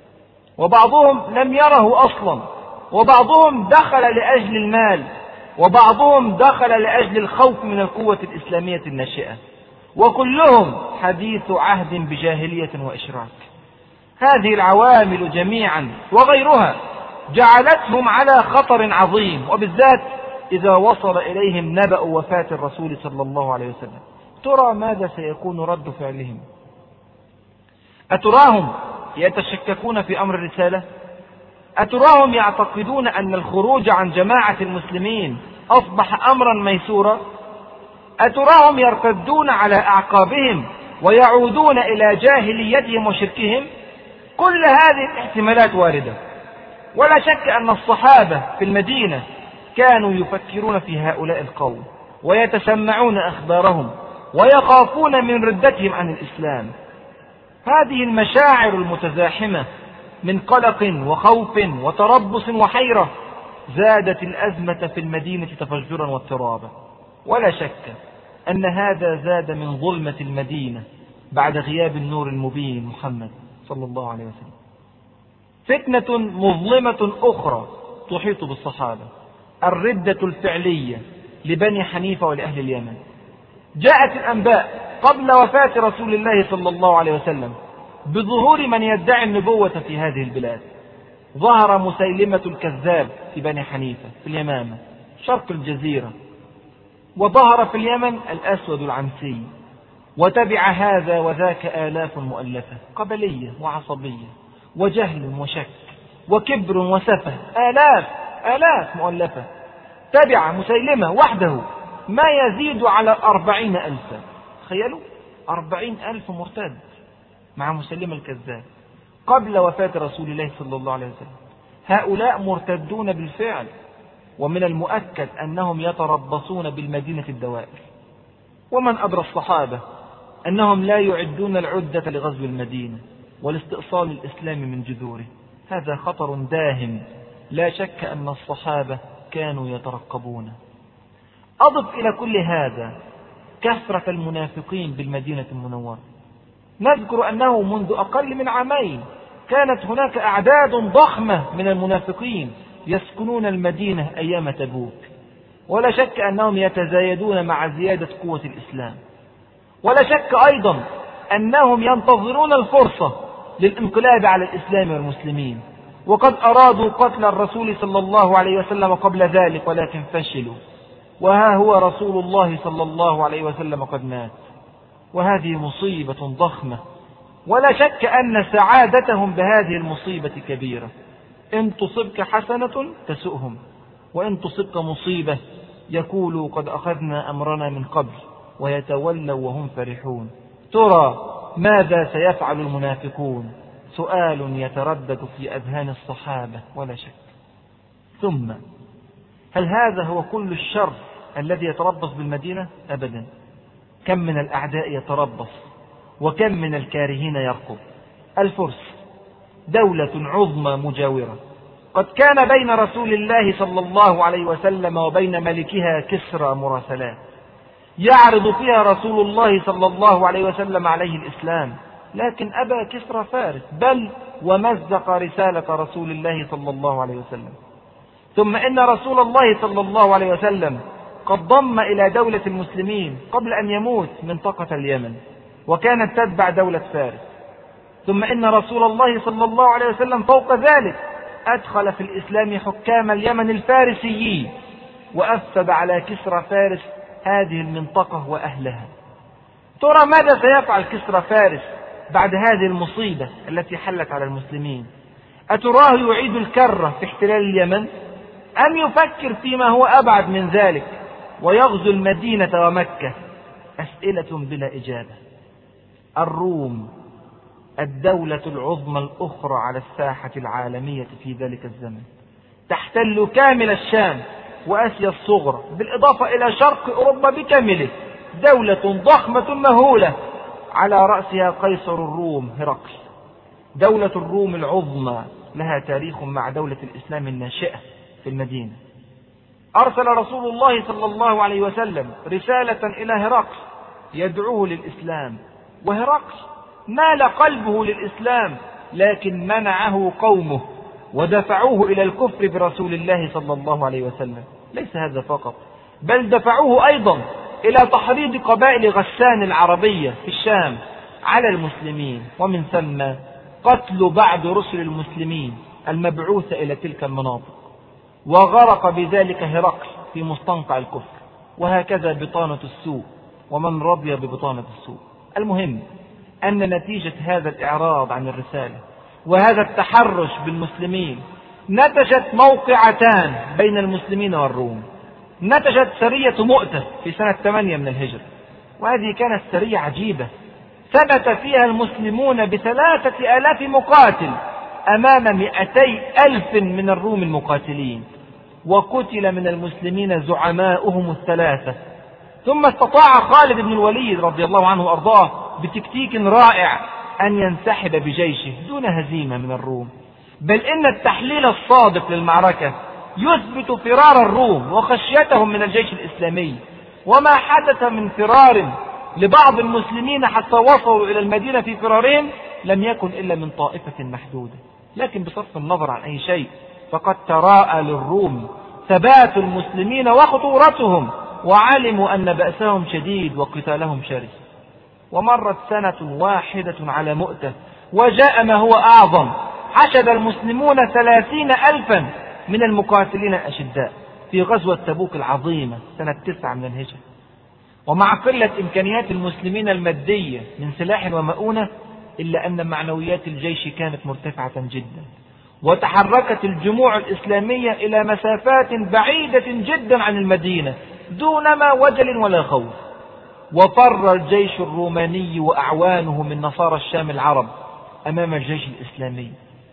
وبعضهم لم يره أصلا، وبعضهم دخل لأجل المال، وبعضهم دخل لأجل الخوف من القوة الإسلامية الناشئة، وكلهم حديث عهد بجاهلية وإشراك. هذه العوامل جميعا وغيرها جعلتهم على خطر عظيم، وبالذات إذا وصل إليهم نبأ وفاة الرسول صلى الله عليه وسلم. ترى ماذا سيكون رد فعلهم؟ أتراهم يتشككون في أمر الرسالة؟ أتراهم يعتقدون أن الخروج عن جماعة المسلمين أصبح أمرا ميسورا؟ أتراهم يرتدون على أعقابهم ويعودون إلى جاهليتهم وشركهم؟ كل هذه الاحتمالات واردة، ولا شك أن الصحابة في المدينة كانوا يفكرون في هؤلاء القوم ويتسمعون أخبارهم ويخافون من ردتهم عن الإسلام. هذه المشاعر المتزاحمة من قلق وخوف وتربص وحيرة زادت الأزمة في المدينة تفجرا واضطرابا، ولا شك أن هذا زاد من ظلمة المدينة بعد غياب النور المبين محمد صلى الله عليه وسلم. فتنة مظلمة أخرى تحيط بالصحابة: الردة الفعلية لبني حنيفة ولأهل اليمن. جاءت الأنباء قبل وفاة رسول الله صلى الله عليه وسلم بظهور من يدعي النبوة في هذه البلاد. ظهر مسيلمة الكذاب في بني حنيفة في اليمامة شرق الجزيرة، وظهر في اليمن الأسود العنسي، وتبع هذا وذاك آلاف مؤلفة قبلية وعصبية وجهل وشك وكبر وسفه، آلاف آلاف مؤلفة تبع مسيلمة وحده ما يزيد على أربعين ألفا. تخيلوا، أربعين ألف مرتد مع مسيلمة الكذاب قبل وفاة رسول الله صلى الله عليه وسلم. هؤلاء مرتدون بالفعل، ومن المؤكد أنهم يتربصون بالمدينة الدوائر. ومن أدرى الصحابة أنهم لا يعدون العدة لغزو المدينة والاستئصال الإسلام من جذوره. هذا خطر داهم، لا شك أن الصحابة كانوا يترقبونه. أضف إلى كل هذا كثرة المنافقين بالمدينة المنورة. نذكر أنه منذ أقل من عامين كانت هناك أعداد ضخمة من المنافقين يسكنون المدينة أيام تبوك، ولا شك أنهم يتزايدون مع زيادة قوة الإسلام، ولا شك أيضا أنهم ينتظرون الفرصة للانقلاب على الإسلام والمسلمين، وقد أرادوا قتل الرسول صلى الله عليه وسلم قبل ذلك ولكن فشلوا، وها هو رسول الله صلى الله عليه وسلم قد مات، وهذه مصيبة ضخمة، ولا شك أن سعادتهم بهذه المصيبة كبيرة. إن تصبك حسنة تسؤهم، وإن تصبك مصيبة يقولوا قد أخذنا أمرنا من قبل، ويتولوا وهم فرحون. ترى ماذا سيفعل المنافقون؟ سؤال يتردد في أذهان الصحابة ولا شك. ثم هل هذا هو كل الشر الذي يتربص بالمدينة؟ أبدا. كم من الأعداء يتربص، وكم من الكارهين يرقب. الفرس دولة عظمى مجاورة، قد كان بين رسول الله صلى الله عليه وسلم وبين ملكها كسرى مراسلات، يعرض فيها رسول الله صلى الله عليه وسلم عليه الإسلام، لكن أبى كسرى فارس، بل ومزق رسالة رسول الله صلى الله عليه وسلم. ثم إن رسول الله صلى الله عليه وسلم قد ضم إلى دولة المسلمين قبل أن يموت منطقة اليمن، وكانت تتبع دولة فارس. ثم إن رسول الله صلى الله عليه وسلم فوق ذلك أدخل في الإسلام حكام اليمن الفارسيين، وأفسد على كسرى فارس هذه المنطقة وأهلها. ترى ماذا سيفعل كسرى فارس بعد هذه المصيبة التي حلت على المسلمين؟ أتراه يعيد الكرة في احتلال اليمن، أم يفكر فيما هو أبعد من ذلك ويغزو المدينة ومكة؟ أسئلة بلا إجابة. الروم الدولة العظمى الأخرى على الساحة العالمية في ذلك الزمن، تحتل كامل الشام وآسيا الصغرى، بالإضافة إلى شرق أوروبا بكامله، دولة ضخمة مهولة على رأسها قيصر الروم هرقل. دولة الروم العظمى لها تاريخ مع دولة الإسلام الناشئة في المدينة. أرسل رسول الله صلى الله عليه وسلم رسالة إلى هرقل يدعوه للإسلام، وهرقل مال قلبه للإسلام، لكن منعه قومه ودفعوه إلى الكفر برسول الله صلى الله عليه وسلم. ليس هذا فقط، بل دفعوه أيضا إلى تحريض قبائل غسان العربية في الشام على المسلمين، ومن ثم قتل بعض رسل المسلمين المبعوثة إلى تلك المناطق، وغرق بذلك هرقل في مستنقع الكفر. وهكذا بطانة السوء، ومن رضي ببطانة السوء. المهم أن نتيجة هذا الإعراض عن الرسالة وهذا التحرش بالمسلمين نتجت موقعتان بين المسلمين والروم. نتجت سرية مؤتة في سنة ثمانية من الهجرة، وهذه كانت سرية عجيبة، ثبت فيها المسلمون بثلاثة آلاف مقاتل أمام مئتي ألف من الروم المقاتلين، وقتل من المسلمين زعماؤهم الثلاثة. ثم استطاع خالد بن الوليد رضي الله عنه وأرضاه بتكتيك رائع أن ينسحب بجيشه دون هزيمة من الروم. بل إن التحليل الصادق للمعركة يثبت فرار الروم وخشيتهم من الجيش الإسلامي، وما حدث من فرار لبعض المسلمين حتى وصلوا إلى المدينة في فرارهم لم يكن إلا من طائفة محدودة. لكن بصرف النظر عن أي شيء فقد تراءى للروم ثبات المسلمين وخطورتهم، وعلموا أن بأسهم شديد وقتالهم شرس. ومرت سنة واحدة على مؤتة، وجاء ما هو أعظم، حشد المسلمون ثلاثين ألفا من المقاتلين الأشداء في غزوة تبوك العظيمة سنة تسعة من الهجرة. ومع قلة إمكانيات المسلمين المادية من سلاح ومؤونة، إلا أن معنويات الجيش كانت مرتفعة جدا، وتحركت الجموع الإسلامية إلى مسافات بعيدة جدا عن المدينة دون ما وجل ولا خوف. وفر الجيش الروماني وأعوانه من نصارى الشام العرب أمام الجيش الإسلامي.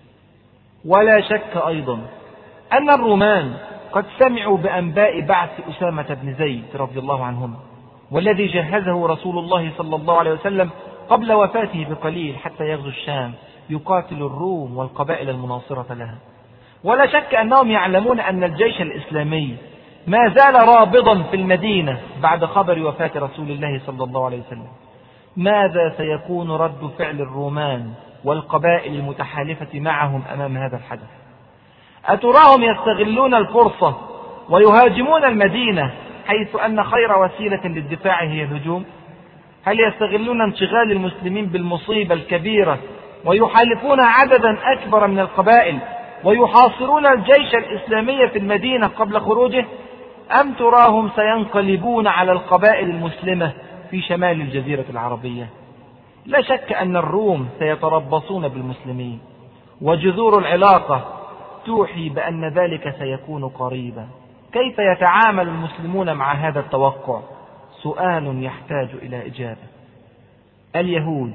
ولا شك أيضا أن الرومان قد سمعوا بأنباء بعث أسامة بن زيد رضي الله عنهم، والذي جهزه رسول الله صلى الله عليه وسلم قبل وفاته بقليل حتى يغزو الشام يقاتل الروم والقبائل المناصرة لها. ولا شك أنهم يعلمون أن الجيش الإسلامي ما زال رابضا في المدينة بعد خبر وفاة رسول الله صلى الله عليه وسلم، ماذا سيكون رد فعل الرومان والقبائل المتحالفة معهم أمام هذا الحدث؟ أتراهم يستغلون الفرصة ويهاجمون المدينة حيث أن خير وسيلة للدفاع هي الهجوم؟ هل يستغلون انشغال المسلمين بالمصيبة الكبيرة ويحالفون عددا أكبر من القبائل ويحاصرون الجيش الإسلامي في المدينة قبل خروجه؟ أم تراهم سينقلبون على القبائل المسلمة في شمال الجزيرة العربية؟ لا شك أن الروم سيتربصون بالمسلمين، وجذور العلاقة توحي بأن ذلك سيكون قريبا. كيف يتعامل المسلمون مع هذا التوقع؟ سؤال يحتاج إلى إجابة. اليهود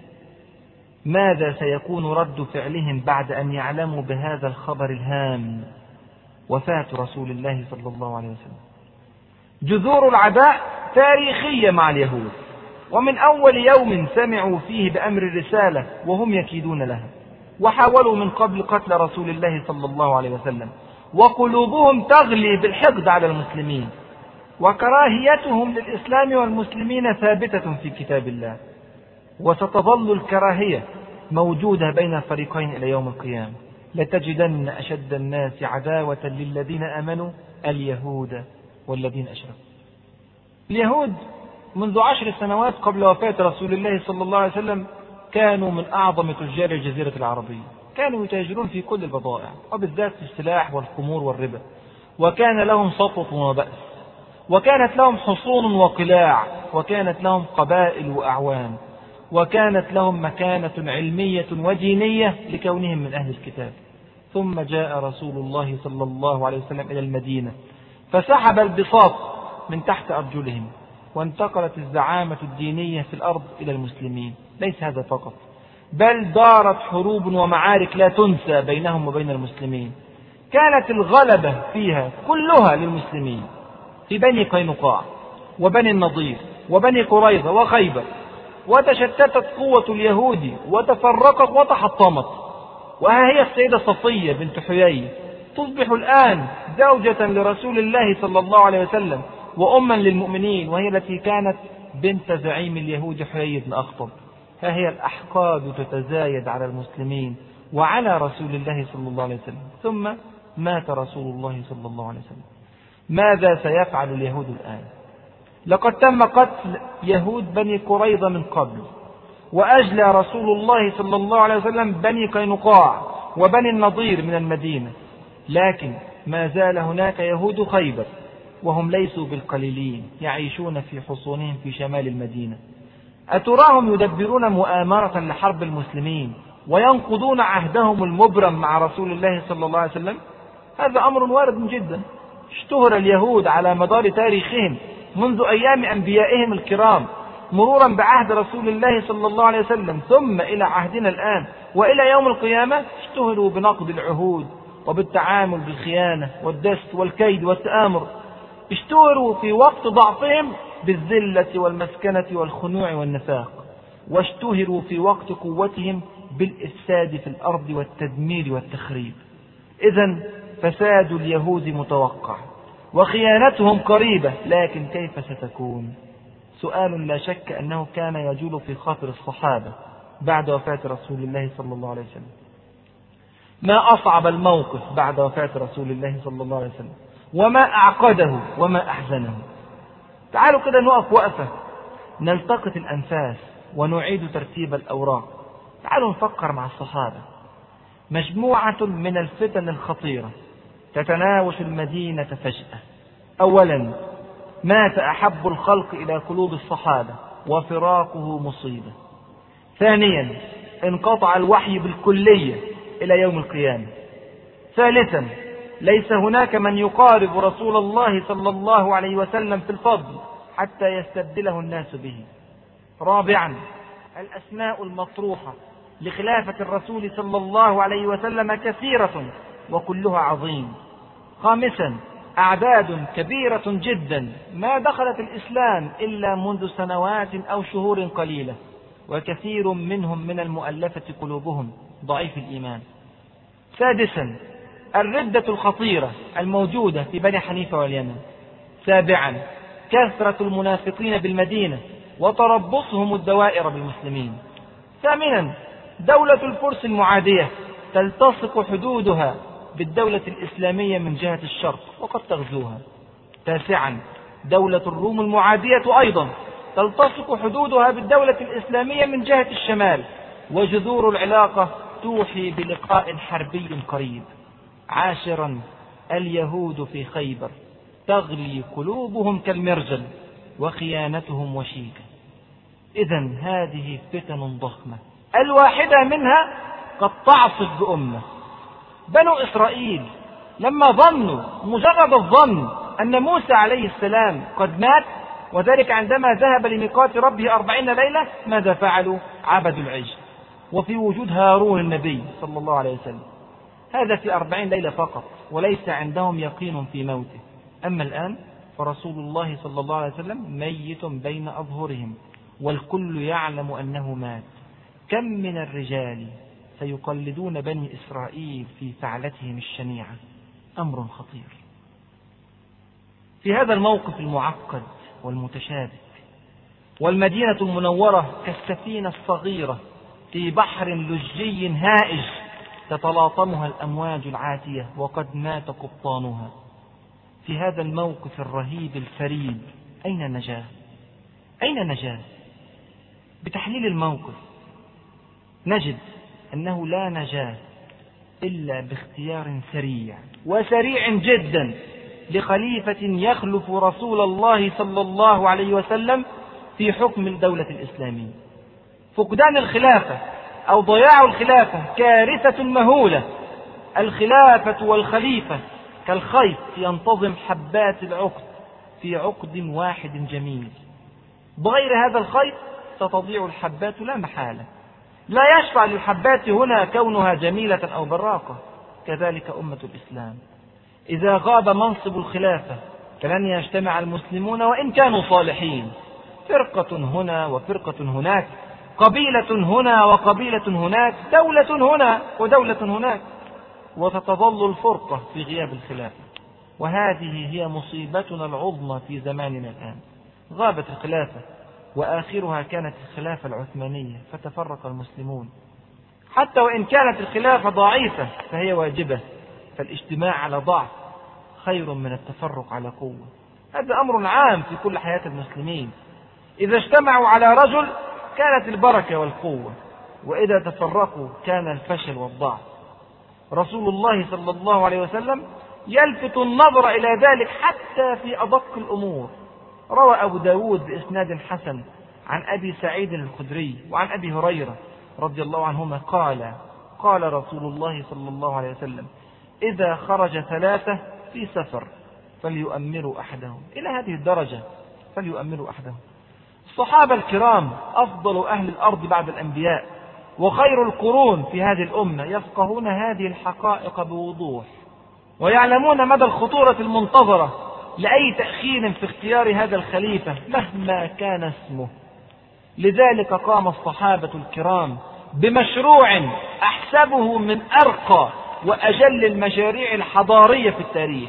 ماذا سيكون رد فعلهم بعد أن يعلموا بهذا الخبر الهام، وفاة رسول الله صلى الله عليه وسلم؟ جذور العداء تاريخية مع اليهود، ومن أول يوم سمعوا فيه بأمر الرسالة وهم يكيدون لها، وحاولوا من قبل قتل رسول الله صلى الله عليه وسلم، وقلوبهم تغلي بالحقد على المسلمين، وكراهيتهم للإسلام والمسلمين ثابتة في كتاب الله، وستظل الكراهية موجودة بين الفريقين إلى يوم القيامة. لتجدن أشد الناس عداوة للذين آمنوا اليهود والذين أشركوا. اليهود منذ عشر سنوات قبل وفاة رسول الله صلى الله عليه وسلم كانوا من أعظم تجار الجزيرة العربية، كانوا يتاجرون في كل البضائع وبالذات في السلاح والخمور والربا، وكان لهم سطوة وبأس، وكانت لهم حصون وقلاع، وكانت لهم قبائل وأعوان، وكانت لهم مكانة علمية ودينية لكونهم من أهل الكتاب. ثم جاء رسول الله صلى الله عليه وسلم إلى المدينة فسحب البساط من تحت أرجلهم، وانتقلت الزعامة الدينية في الأرض إلى المسلمين. ليس هذا فقط، بل دارت حروب ومعارك لا تنسى بينهم وبين المسلمين، كانت الغلبة فيها كلها للمسلمين في بني قينقاع وبني النضير وبني قريظة وخيبر، وتشتتت قوة اليهود وتفرقت وتحطمت. وها هي السيدة صفية بنت حيي تصبح الآن زوجة لرسول الله صلى الله عليه وسلم وأما للمؤمنين، وهي التي كانت بنت زعيم اليهود حيي بن أخطب. ها هي الأحقاد تتزايد على المسلمين وعلى رسول الله صلى الله عليه وسلم. ثم مات رسول الله صلى الله عليه وسلم. ماذا سيفعل اليهود الآن؟ لقد تم قتل يهود بني قريظة من قبل، وأجلى رسول الله صلى الله عليه وسلم بني قينقاع وبني النضير من المدينة، لكن ما زال هناك يهود خيبر وهم ليسوا بالقليلين يعيشون في حصونهم في شمال المدينة. أتراهم يدبرون مؤامرة لحرب المسلمين وينقضون عهدهم المبرم مع رسول الله صلى الله عليه وسلم؟ هذا أمر وارد جدا. اشتهر اليهود على مدار تاريخهم منذ أيام أنبيائهم الكرام مرورا بعهد رسول الله صلى الله عليه وسلم ثم إلى عهدنا الآن وإلى يوم القيامة، اشتهروا بنقض العهود وبالتعامل بالخيانة والدست والكيد والتآمر. اشتهروا في وقت ضعفهم بالذلة والمسكنة والخنوع والنفاق، واشتهروا في وقت قوتهم بالإفساد في الأرض والتدمير والتخريب. إذن فساد اليهود متوقع وخيانتهم قريبة، لكن كيف ستكون؟ سؤال لا شك أنه كان يجول في خاطر الصحابة بعد وفاة رسول الله صلى الله عليه وسلم. ما أصعب الموقف بعد وفاة رسول الله صلى الله عليه وسلم، وما أعقده وما أحزنه. تعالوا كده نقف وقفة نلتقط الأنفاس ونعيد ترتيب الأوراق. تعالوا نفكر مع الصحابة. مجموعة من الفتن الخطيرة تتناوش المدينة فجأة. أولا، مات أحب الخلق إلى قلوب الصحابة وفراقه مصيبة. ثانيا، انقطع الوحي بالكلية إلى يوم القيامة. ثالثا، ليس هناك من يقارب رسول الله صلى الله عليه وسلم في الفضل حتى يستبدله الناس به. رابعا، الأسماء المطروحة لخلافة الرسول صلى الله عليه وسلم كثيرة وكلها عظيم. خامسا، أعداد كبيرة جدا ما دخلت الإسلام إلا منذ سنوات أو شهور قليلة، وكثير منهم من المؤلفة قلوبهم ضعيف الإيمان. سادسا، الردة الخطيرة الموجودة في بني حنيفة واليمن. سابعا، كثرة المنافقين بالمدينة وتربصهم الدوائر بالمسلمين. ثامنا، دولة الفرس المعادية تلتصق حدودها بالدولة الإسلامية من جهة الشرق وقد تغزوها. تاسعا، دولة الروم المعادية أيضا تلتصق حدودها بالدولة الإسلامية من جهة الشمال، وجذور العلاقة توحي بلقاء حربي قريب. عاشرا، اليهود في خيبر تغلي قلوبهم كالمرجل وخيانتهم وشيكة. إذن هذه فتن ضخمة الواحدة منها قد تعصف بأمة. بنو إسرائيل لما ظنوا مجرد الظن أن موسى عليه السلام قد مات، وذلك عندما ذهب لميقات ربه أربعين ليلة، ماذا فعلوا؟ عبدوا العجل، وفي وجود هارون النبي صلى الله عليه وسلم. هذا في أربعين ليلة فقط، وليس عندهم يقين في موته. أما الآن فرسول الله صلى الله عليه وسلم ميت بين أظهرهم، والكل يعلم أنه مات. كم من الرجال سيقلدون بني إسرائيل في فعلتهم الشنيعة؟ أمر خطير. في هذا الموقف المعقد والمتشابك، والمدينة المنورة كالسفينة الصغيرة في بحر لجي هائج تتلاطمها الأمواج العاتية وقد مات قبطانها، في هذا الموقف الرهيب الفريد أين النجاة؟ أين النجاة؟ بتحليل الموقف نجد أنه لا نجاة إلا باختيار سريع وسريع جدا لخليفة يخلف رسول الله صلى الله عليه وسلم في حكم الدولة الإسلامية. فقدان الخلافة أو ضياع الخلافة كارثة مهولة. الخلافة والخليفة كالخيط ينتظم حبات العقد في عقد واحد جميل، بغير هذا الخيط ستضيع الحبات لا محالة. لا يشفع للحبات هنا كونها جميلة أو براقة. كذلك أمة الإسلام إذا غاب منصب الخلافة فلن يجتمع المسلمون وإن كانوا صالحين، فرقة هنا وفرقة هناك، قبيلة هنا وقبيلة هناك، دولة هنا ودولة هناك، وتتظل الفرقة في غياب الخلافة. وهذه هي مصيبتنا العظمى في زماننا الآن. غابت الخلافة، وآخرها كانت الخلافة العثمانية، فتفرق المسلمون. حتى وإن كانت الخلافة ضعيفة فهي واجبة، فالاجتماع على ضعف خير من التفرق على قوة. هذا أمر عام في كل حياة المسلمين. إذا اجتمعوا على رجل كانت البركة والقوة، وإذا تفرقوا كان الفشل والضعف. رسول الله صلى الله عليه وسلم يلفت النظر إلى ذلك حتى في أدق الأمور. روى أبو داود بإسناد حسن عن أبي سعيد الخدري وعن أبي هريرة رضي الله عنهما قال: قال رسول الله صلى الله عليه وسلم: إذا خرج ثلاثة في سفر فليؤمروا أحدهم. إلى هذه الدرجة فليؤمروا أحدهم. الصحابة الكرام أفضل أهل الأرض بعد الأنبياء وخير القرون في هذه الأمة، يفقهون هذه الحقائق بوضوح، ويعلمون مدى الخطورة المنتظرة لأي تأخير في اختيار هذا الخليفة مهما كان اسمه. لذلك قام الصحابة الكرام بمشروع أحسبه من أرقى وأجل المشاريع الحضارية في التاريخ،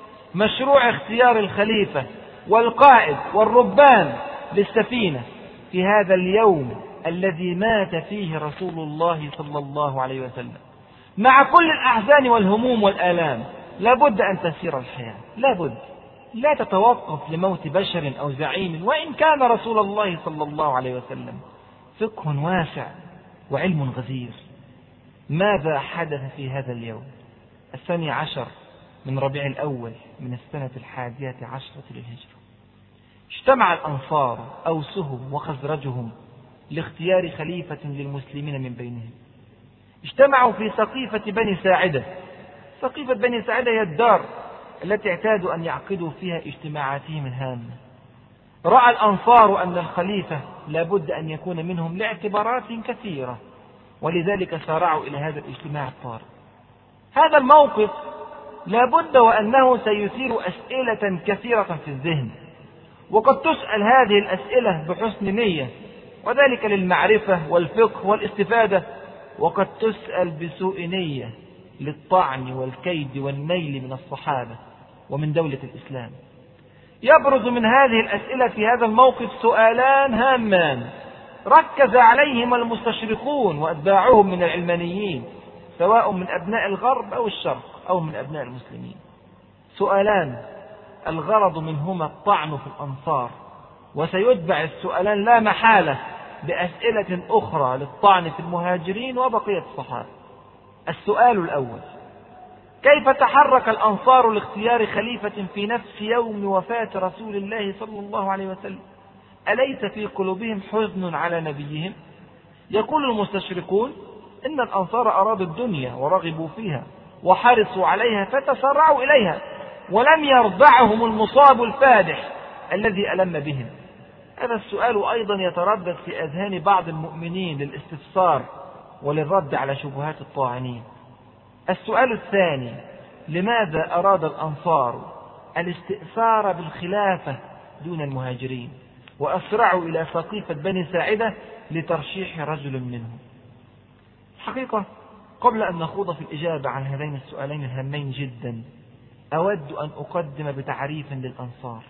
مشروع اختيار الخليفة والقائد والربان للسفينة في هذا اليوم الذي مات فيه رسول الله صلى الله عليه وسلم. مع كل الأحزان والهموم والآلام لابد أن تسير الحياة، لابد لا تتوقف لموت بشر أو زعيم وإن كان رسول الله صلى الله عليه وسلم. فقه واسع وعلم غزير. ماذا حدث في هذا اليوم الثاني عشر من ربيع الأول من السنة الحادية عشرة للهجرة؟ اجتمع الأنصار أوسهم وخزرجهم لاختيار خليفة للمسلمين من بينهم. اجتمعوا في سقيفة بني ساعدة. سقيفة بني ساعدة هي الدار التي اعتادوا أن يعقدوا فيها اجتماعاتهم الهامة. رأى الأنصار أن الخليفة لابد أن يكون منهم لاعتبارات كثيرة، ولذلك سارعوا إلى هذا الاجتماع الطارئ. هذا الموقف لابد وأنه سيثير أسئلة كثيرة في الذهن، وقد تسأل هذه الأسئلة بحسن نية وذلك للمعرفة والفقه والاستفادة، وقد تسأل بسوء نية للطعن والكيد والنيل من الصحابة ومن دولة الإسلام. يبرز من هذه الأسئلة في هذا الموقف سؤالان هامان ركز عليهما المستشرقون وأتباعهم من العلمانيين، سواء من أبناء الغرب أو الشرق أو من أبناء المسلمين. سؤالان الغرض منهما الطعن في الأنصار، وسيتبع السؤالان لا محالة بأسئلة أخرى للطعن في المهاجرين وبقية الصحابة. السؤال الأول: كيف تحرك الأنصار لاختيار خليفة في نفس يوم وفاة رسول الله صلى الله عليه وسلم؟ أليس في قلوبهم حزن على نبيهم؟ يقول المستشرقون إن الأنصار أرادوا الدنيا ورغبوا فيها وحرصوا عليها فتسرعوا إليها، ولم يرضعهم المصاب الفادح الذي ألم بهم. هذا السؤال أيضا يتردد في أذهان بعض المؤمنين للاستفسار وللرد على شبهات الطاعنين. السؤال الثاني: لماذا أراد الأنصار الاستئثار بالخلافة دون المهاجرين وأسرعوا إلى سقيفة بني ساعدة لترشيح رجل منهم؟ حقيقة قبل أن نخوض في الإجابة عن هذين السؤالين الهامين جدا، أود أن أقدم بتعريف للأنصار.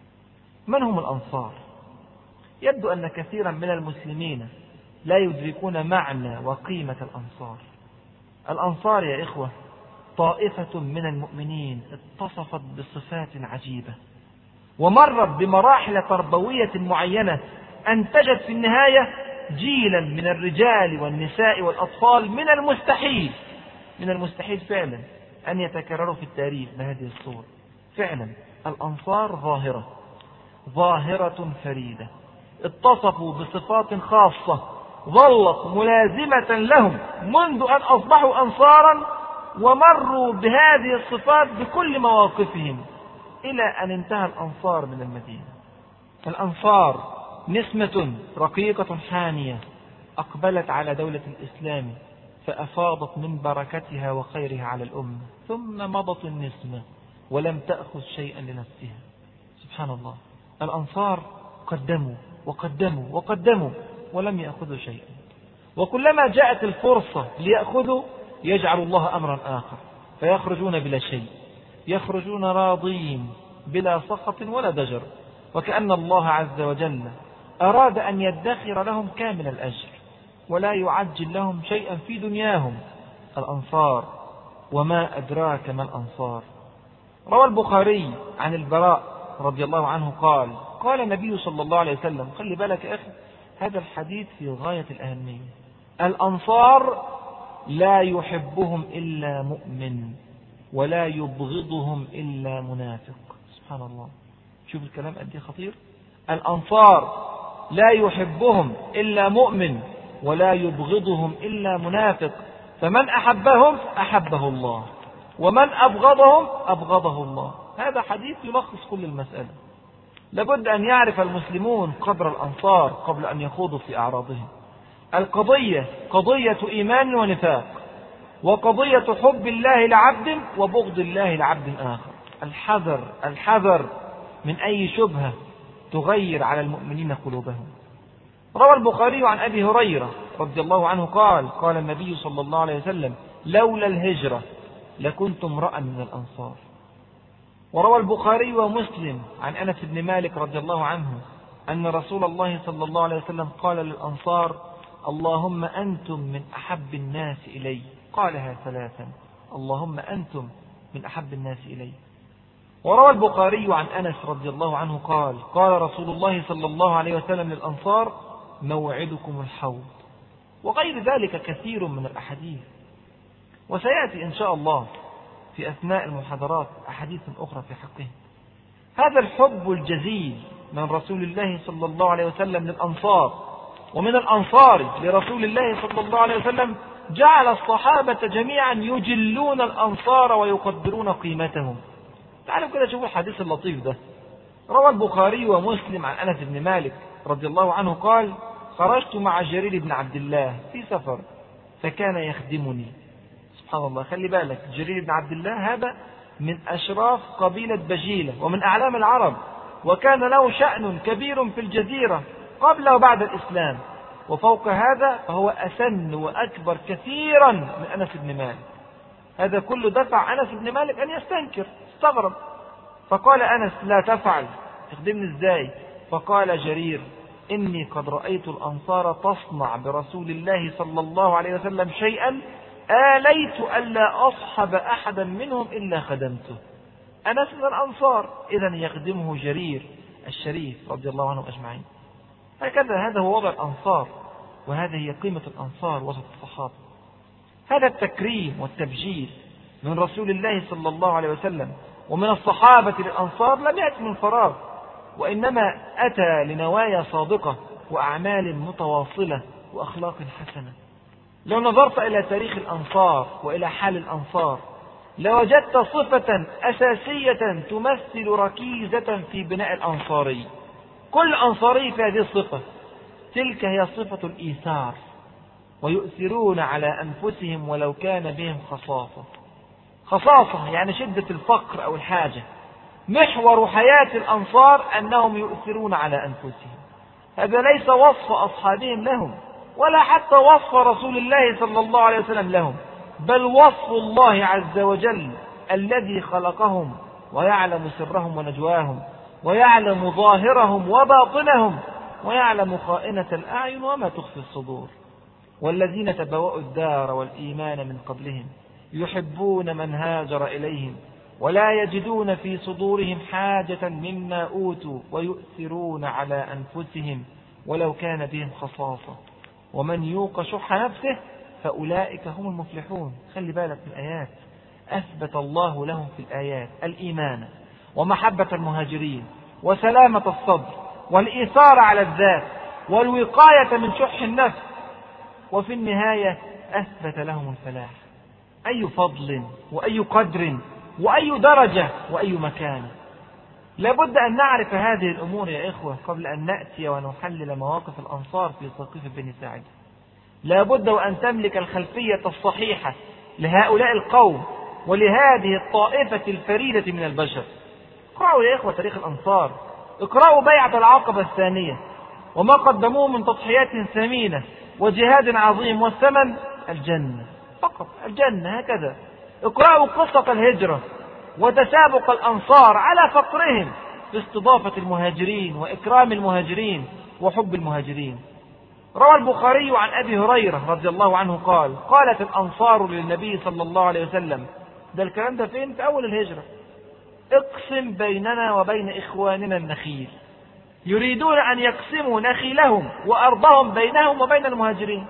من هم الأنصار؟ يبدو أن كثيرا من المسلمين لا يدركون معنى وقيمة الأنصار. الأنصار يا إخوة طائفة من المؤمنين اتصفت بصفات عجيبة ومرت بمراحل تربوية معينة أنتجت في النهاية جيلا من الرجال والنساء والأطفال من المستحيل من المستحيل فعلا أن يتكرروا في التاريخ بهذه الصورة. فعلا الأنصار ظاهرة ظاهرة فريدة، اتصفوا بصفات خاصة ظلت ملازمة لهم منذ أن أصبحوا أنصارا، ومروا بهذه الصفات بكل مواقفهم إلى أن انتهى الأنصار من المدينة. الأنصار نسمة رقيقة حانية أقبلت على دولة الإسلام فأفاضت من بركتها وخيرها على الأمة، ثم مضت النسمة ولم تأخذ شيئا لنفسها. سبحان الله، الأنصار قدموا وقدموا وقدموا ولم يأخذوا شيئا، وكلما جاءت الفرصة ليأخذوا يجعل الله أمرا آخر فيخرجون بلا شيء، يخرجون راضين بلا سخط ولا ضجر، وكأن الله عز وجل أراد أن يدخر لهم كامل الأجر ولا يعجل لهم شيئا في دنياهم. الأنصار، وما أدراك ما الأنصار. روى البخاري عن البراء رضي الله عنه قال: قال النبي صلى الله عليه وسلم، خلي بالك يا أخي هذا الحديث في غاية الأهمية: الأنصار لا يحبهم إلا مؤمن ولا يبغضهم إلا منافق. سبحان الله، شوف الكلام قد ايه خطير. الأنصار لا يحبهم إلا مؤمن ولا يبغضهم إلا منافق، فمن أحبهم أحبه الله ومن أبغضهم أبغضه الله. هذا حديث يلخص كل المسألة. لابد أن يعرف المسلمون قدر الأنصار قبل أن يخوضوا في أعراضهم. القضية قضية إيمان ونفاق، وقضية حب الله لعبد وبغض الله لعبد آخر. الحذر الحذر من أي شبهة تغير على المؤمنين قلوبهم. روى البخاري عن أبي هريرة رضي الله عنه قال: قال النبي صلى الله عليه وسلم: لولا الهجرة لكنت امرأ من الأنصار. وروى البخاري ومسلم عن أنس بن مالك رضي الله عنه أن رسول الله صلى الله عليه وسلم قال للأنصار: اللهم أنتم من أحب الناس إلي. قالها ثلاثا: اللهم أنتم من أحب الناس إلي. وروى البخاري عن أنس رضي الله عنه قال: قال رسول الله صلى الله عليه وسلم للأنصار: موعدكم الحوض. وغير ذلك كثير من الأحاديث، وسيأتي إن شاء الله في أثناء المحاضرات أحاديث أخرى في حقه. هذا الحب الجزيل من رسول الله صلى الله عليه وسلم للأنصار ومن الأنصار لرسول الله صلى الله عليه وسلم جعل الصحابة جميعا يجلون الأنصار ويقدرون قيمتهم. تعالوا كده شوفوا الحديث اللطيف ده. روى البخاري ومسلم عن أنس بن مالك رضي الله عنه قال: خرجت مع جرير بن عبد الله في سفر فكان يخدمني. سبحان الله، خلي بالك، جرير بن عبد الله هذا من أشراف قبيلة بجيلة ومن أعلام العرب، وكان له شأن كبير في الجزيرة قبل وبعد الإسلام، وفوق هذا فهو أسن وأكبر كثيرا من أنس بن مالك. هذا كله دفع أنس بن مالك أن يستنكر، استغرب، فقال أنس: لا تفعل، تخدمني إزاي؟ فقال جرير: إني قد رأيت الأنصار تصنع برسول الله صلى الله عليه وسلم شيئا آليت ألا أصحب أحدا منهم إلا خدمته. أنس من الأنصار، إذن يخدمه جرير الشريف رضي الله عنهم أجمعين. هكذا هذا هو وضع الأنصار، وهذه هي قيمة الأنصار وسط الصحابة. هذا التكريم والتبجيل من رسول الله صلى الله عليه وسلم ومن الصحابة للأنصار لم يأتي من فراغ، وإنما أتى لنوايا صادقة وأعمال متواصلة وأخلاق حسنة. لو نظرت إلى تاريخ الأنصار وإلى حال الأنصار لوجدت صفة أساسية تمثل ركيزة في بناء الأنصاري. كل أنصاري في هذه الصفة، تلك هي صفة الإيثار، ويؤثرون على أنفسهم ولو كان بهم خصاصة. خصاصة يعني شدة الفقر أو الحاجة. محور حياة الأنصار أنهم يؤثرون على أنفسهم. هذا ليس وصف أصحابهم لهم، ولا حتى وصف رسول الله صلى الله عليه وسلم لهم، بل وصف الله عز وجل الذي خلقهم ويعلم سرهم ونجواهم، ويعلم ظاهرهم وباطنهم، ويعلم خائنة الأعين وما تخفي الصدور. والذين تبوأوا الدار والإيمان من قبلهم يحبون من هاجر إليهم ولا يجدون في صدورهم حاجة مما أوتوا ويؤثرون على أنفسهم ولو كان بهم خصاصة ومن يوق شح نفسه فأولئك هم المفلحون. خلي بالك من الآيات، أثبت الله لهم في الآيات الإيمان ومحبة المهاجرين وسلامة الصدر والإيثار على الذات والوقاية من شح النفس، وفي النهاية أثبت لهم الفلاح. أي فضل وأي قدر وأي درجة وأي مكان. لابد أن نعرف هذه الأمور يا إخوة قبل أن نأتي ونحلل مواقف الأنصار في سقيفة بني ساعدة. لابد وأن تملك الخلفية الصحيحة لهؤلاء القوم ولهذه الطائفة الفريدة من البشر. اقرأوا يا إخوة تاريخ الأنصار، اقرأوا بيعة العقبة الثانية وما قدموه من تضحيات ثمينة وجهاد عظيم، والثمن الجنة فقط، الجنة. هكذا اقرأوا قصة الهجرة وتسابق الأنصار على فقرهم في استضافة المهاجرين وإكرام المهاجرين وحب المهاجرين. روى البخاري عن أبي هريرة رضي الله عنه قال: قالت الأنصار للنبي صلى الله عليه وسلم، ده الكلام ده فين؟ في أول الهجرة: اقسم بيننا وبين إخواننا النخيل. يريدون أن يقسموا نخيلهم وأرضهم بينهم وبين المهاجرين.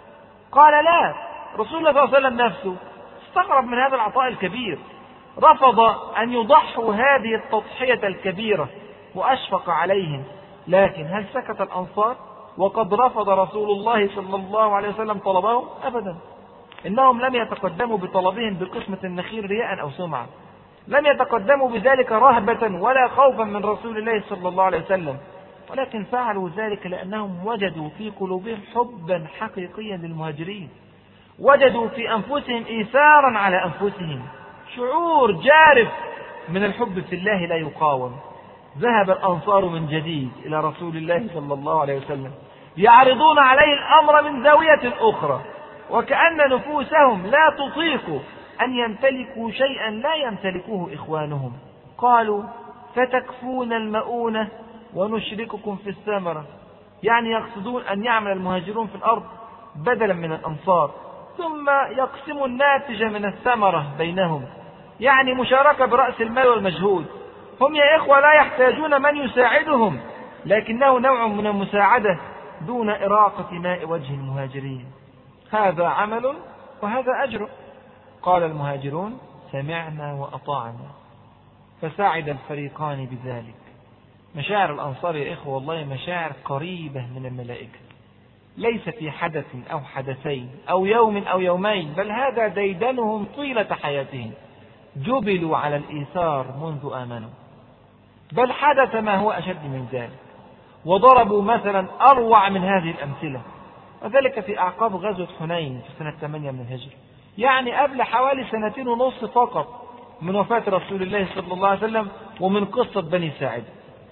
قال لا. رسول الله صلى الله عليه وسلم نفسه استغرب من هذا العطاء الكبير، رفض أن يضحوا هذه التضحية الكبيرة وأشفق عليهم. لكن هل سكت الأنصار وقد رفض رسول الله صلى الله عليه وسلم طلبهم؟ أبدا. إنهم لم يتقدموا بطلبهم بقسمة النخيل رياء أو سمعة، لم يتقدموا بذلك رهبة ولا خوفا من رسول الله صلى الله عليه وسلم، ولكن فعلوا ذلك لأنهم وجدوا في قلوبهم حبا حقيقيا للمهاجرين، وجدوا في أنفسهم إيثارا على أنفسهم، شعور جارف من الحب في الله لا يقاوم. ذهب الأنصار من جديد إلى رسول الله صلى الله عليه وسلم يعرضون عليه الأمر من زاوية أخرى، وكأن نفوسهم لا تطيق أن يمتلكوا شيئا لا يمتلكوه إخوانهم. قالوا: فتكفون المؤونة ونشرككم في الثمرة، يعني يقصدون أن يعمل المهاجرون في الأرض بدلا من الأنصار، ثم يقسموا الناتج من الثمرة بينهم، يعني مشاركة برأس المال والمجهود. هم يا إخوة لا يحتاجون من يساعدهم، لكنه نوع من المساعدة دون إراقة ماء وجه المهاجرين. هذا عمل وهذا أجر. قال المهاجرون: سمعنا وأطعنا، فساعد الفريقان بذلك. مشاعر الأنصار يا إخوة والله مشاعر قريبة من الملائكة، ليس في حدث أو حدثين أو يوم أو يومين، بل هذا ديدنهم طيلة حياتهم. جبلوا على الإيثار منذ آمنوا، بل حدث ما هو أشد من ذلك، وضربوا مثلا أروع من هذه الأمثلة، وذلك في أعقاب غزوة حنين في سنة ثمانية من الهجرة، يعني قبل حوالي سنتين ونصف فقط من وفاة رسول الله صلى الله عليه وسلم ومن قصة بني ساعدة.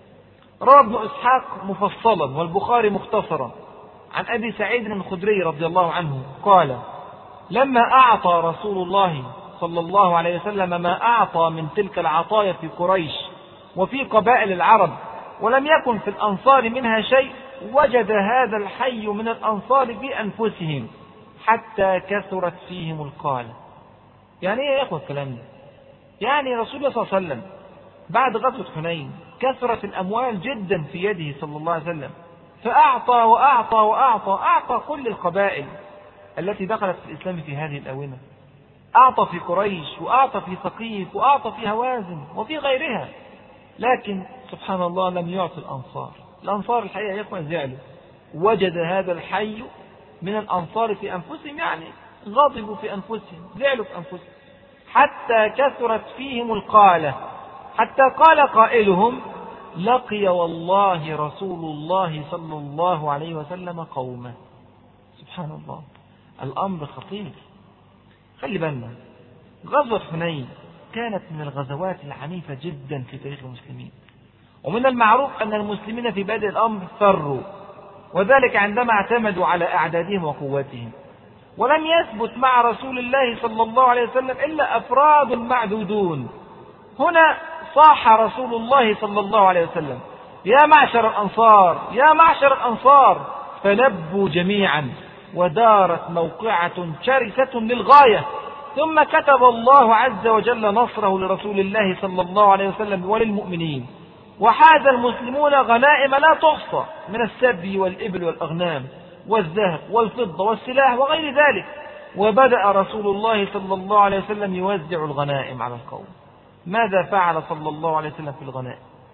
روى ابن إسحاق مفصلا والبخاري مختصرا عن أبي سعيد الخدري رضي الله عنه قال: لما أعطى رسول الله صلى الله عليه وسلم ما أعطى من تلك العطايا في قريش وفي قبائل العرب ولم يكن في الأنصار منها شيء، وجد هذا الحي من الأنصار في أنفسهم حتى كثرت فيهم القالة. يعني ايه يا اخوة الكلام ده؟ يعني رسول الله صلى الله عليه وسلم بعد غزوة حنين كثرت الأموال جدا في يده صلى الله عليه وسلم، فأعطى وأعطى وأعطى أعطى كل القبائل التي دخلت في الإسلام في هذه الآونة. أعطى في قريش، وأعطى في ثقيف، وأعطى في هوازن، وفي غيرها. لكن سبحان الله لم يعطي الأنصار. الأنصار الحقيقة يا إخوان زعلوا، وجد هذا الحي من الأنصار في أنفسهم، يعني غضبوا في أنفسهم، زعلوا في أنفسهم، حتى كثرت فيهم القالة، حتى قال قائلهم: لقي والله رسول الله صلى الله عليه وسلم قومه. سبحان الله، الأمر خطير. خلي بالنا، غزوة حنين كانت من الغزوات العنيفة جدا في تاريخ المسلمين، ومن المعروف أن المسلمين في بدء الأمر فروا، وذلك عندما اعتمدوا على أعدادهم وقوتهم، ولم يثبت مع رسول الله صلى الله عليه وسلم إلا أفراد معدودون. هنا صاح رسول الله صلى الله عليه وسلم: يا معشر الأنصار، يا معشر الأنصار، فلبوا جميعا، ودارت موقعة شرسة للغاية. ثم كتب الله عز وجل نصره لرسول الله صلى الله عليه وسلم وللمؤمنين، وحاز المسلمون غنائم لا تحصى من السبي والإبل والأغنام والذهب والفضة والسلاح وغير ذلك. وبدأ رسول الله صلى الله عليه وسلم يوزع الغنائم على القوم. ماذا فعل صلى الله عليه وسلم في الغنائم؟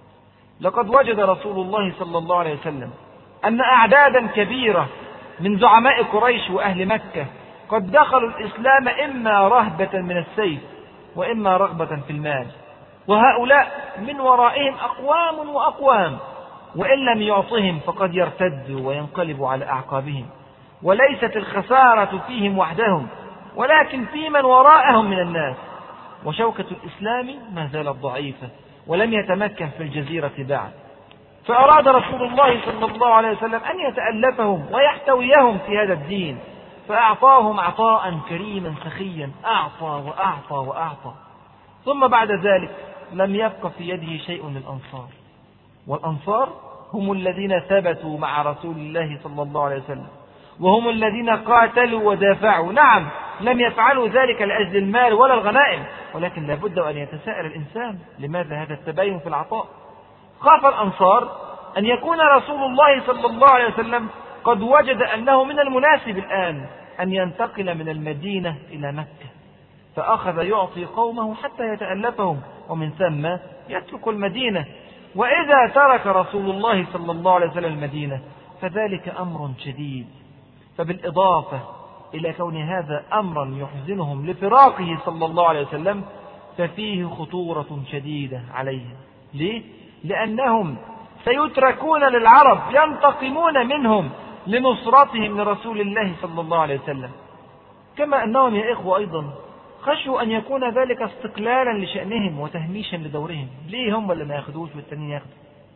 لقد وجد رسول الله صلى الله عليه وسلم أن أعدادا كبيرة من زعماء قريش وأهل مكة قد دخلوا الإسلام إما رهبة من السيف، وإما رغبة في المال، وهؤلاء من ورائهم أقوام وأقوام، وإن لم يعطهم فقد يرتدوا وينقلبوا على أعقابهم. وليست الخسارة فيهم وحدهم، ولكن في من وراءهم من الناس. وشوكة الإسلام ما زالت ضعيفة، ولم يتمكن في الجزيرة بعد. فأراد رسول الله صلى الله عليه وسلم أن يتألفهم ويحتويهم في هذا الدين، فأعطاهم عطاء كريما سخيا، أعطى وأعطى وأعطى. ثم بعد ذلك لم يبق في يده شيء للأنصار، والأنصار هم الذين ثبتوا مع رسول الله صلى الله عليه وسلم، وهم الذين قاتلوا ودافعوا. نعم، لم يفعلوا ذلك لأجل المال ولا الغنائم، ولكن لابد أن يتساءل الإنسان: لماذا هذا التباين في العطاء؟ خاف الأنصار أن يكون رسول الله صلى الله عليه وسلم قد وجد أنه من المناسب الآن أن ينتقل من المدينة إلى مكة، فأخذ يعطي قومه حتى يتألفهم، ومن ثم يترك المدينة. وإذا ترك رسول الله صلى الله عليه وسلم المدينة فذلك أمر شديد. فبالإضافة إلى كون هذا أمرا يحزنهم لفراقه صلى الله عليه وسلم، ففيه خطورة شديدة عليهم. ليه؟ لأنهم سيتركون للعرب ينتقمون منهم لنصرتهم لرسول الله صلى الله عليه وسلم. كما أنهم يا إخوة أيضا خشوا أن يكون ذلك استقلالا لشأنهم وتهميشا لدورهم. ليه هم اللي ما ياخدوش والتانيين ياخدوا؟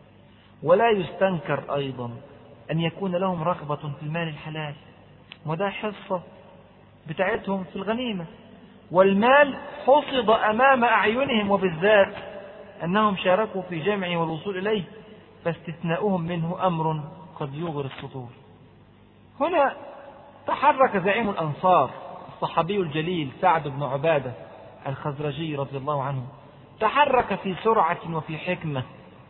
ولا يستنكر أيضا أن يكون لهم رغبة في المال الحلال، وده حصة بتاعتهم في الغنيمة، والمال حصد أمام أعينهم، وبالذات أنهم شاركوا في جمعه والوصول إليه، فاستثناؤهم منه أمر قد يغر السطور. هنا تحرك زعيم الأنصار الصحابي الجليل سعد بن عبادة الخزرجي رضي الله عنه، تحرك في سرعة وفي حكمة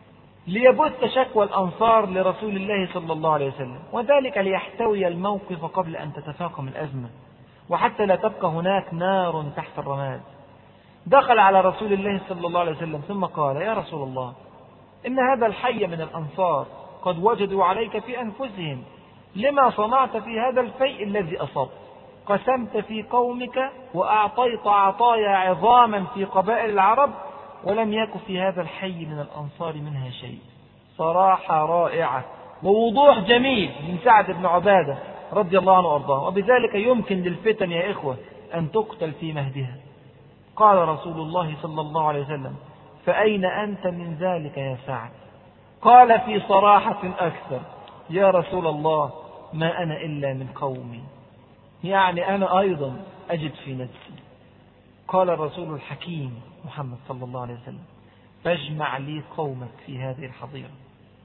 ليبث شكوى الأنصار لرسول الله صلى الله عليه وسلم، وذلك ليحتوي الموقف قبل أن تتفاقم الأزمة، وحتى لا تبقى هناك نار تحت الرماد. دخل على رسول الله صلى الله عليه وسلم ثم قال: يا رسول الله، إن هذا الحي من الأنصار قد وجدوا عليك في أنفسهم، لما صنعت في هذا الفيء الذي أصبت؟ قسمت في قومك وأعطيت عطايا عظاما في قبائل العرب، ولم يكن في هذا الحي من الأنصار منها شيء. صراحة رائعة ووضوح جميل من سعد بن عبادة رضي الله عنه وارضاه، وبذلك يمكن للفتن يا إخوة أن تقتل في مهدها. قال رسول الله صلى الله عليه وسلم: فأين أنت من ذلك يا سعد؟ قال في صراحة أكثر: يا رسول الله، ما أنا إلا من قومي، يعني أنا أيضا أجد في نفسي. قال الرسول الحكيم محمد صلى الله عليه وسلم: فاجمع لي قومك في هذه الحظيرة.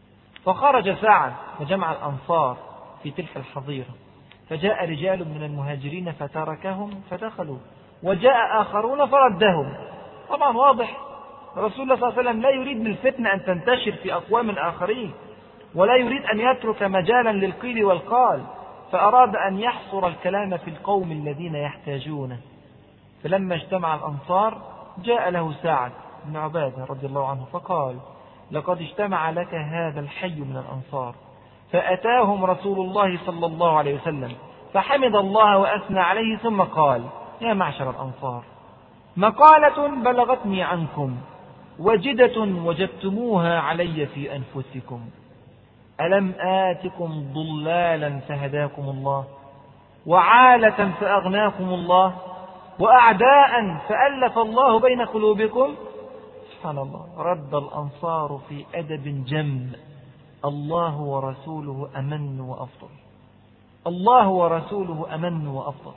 فخرج سعد فجمع الأنصار في تلك الحظيرة، فجاء رجال من المهاجرين فتركهم فدخلوا، وجاء آخرون فردهم. طبعا واضح رسول الله صلى الله عليه وسلم لا يريد من الفتنة أن تنتشر في أقوام آخرين، ولا يريد أن يترك مجالا للقيل والقال، فأراد أن يحصر الكلام في القوم الذين يحتاجونه. فلما اجتمع الأنصار جاء له سعد بن عبادة رضي الله عنه فقال: لقد اجتمع لك هذا الحي من الأنصار. فأتاهم رسول الله صلى الله عليه وسلم فحمد الله وأثنى عليه، ثم قال: يا معشر الأنصار، مقالة بلغتني عنكم وجدة وجدتموها علي في أنفسكم. ألم آتكم ضلالا فهداكم الله، وعالة فأغناكم الله، وأعداء فألف الله بين قلوبكم؟ سبحان الله. رد الأنصار في أدب جم: الله ورسوله أمن وأفضل، الله ورسوله أمن وأفضل.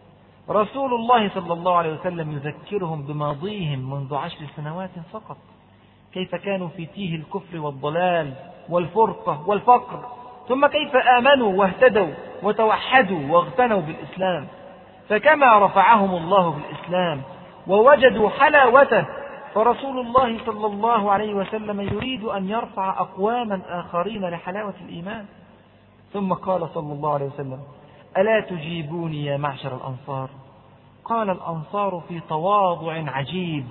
رسول الله صلى الله عليه وسلم يذكرهم بماضيهم منذ عشر سنوات فقط، كيف كانوا في تيه الكفر والضلال والفرقة والفقر، ثم كيف آمنوا واهتدوا وتوحدوا واغتنوا بالإسلام. فكما رفعهم الله بالإسلام ووجدوا حلاوته، فرسول الله صلى الله عليه وسلم يريد أن يرفع أقواما آخرين لحلاوة الإيمان. ثم قال صلى الله عليه وسلم: ألا تجيبوني يا معشر الأنصار؟ قال الأنصار في تواضع عجيب: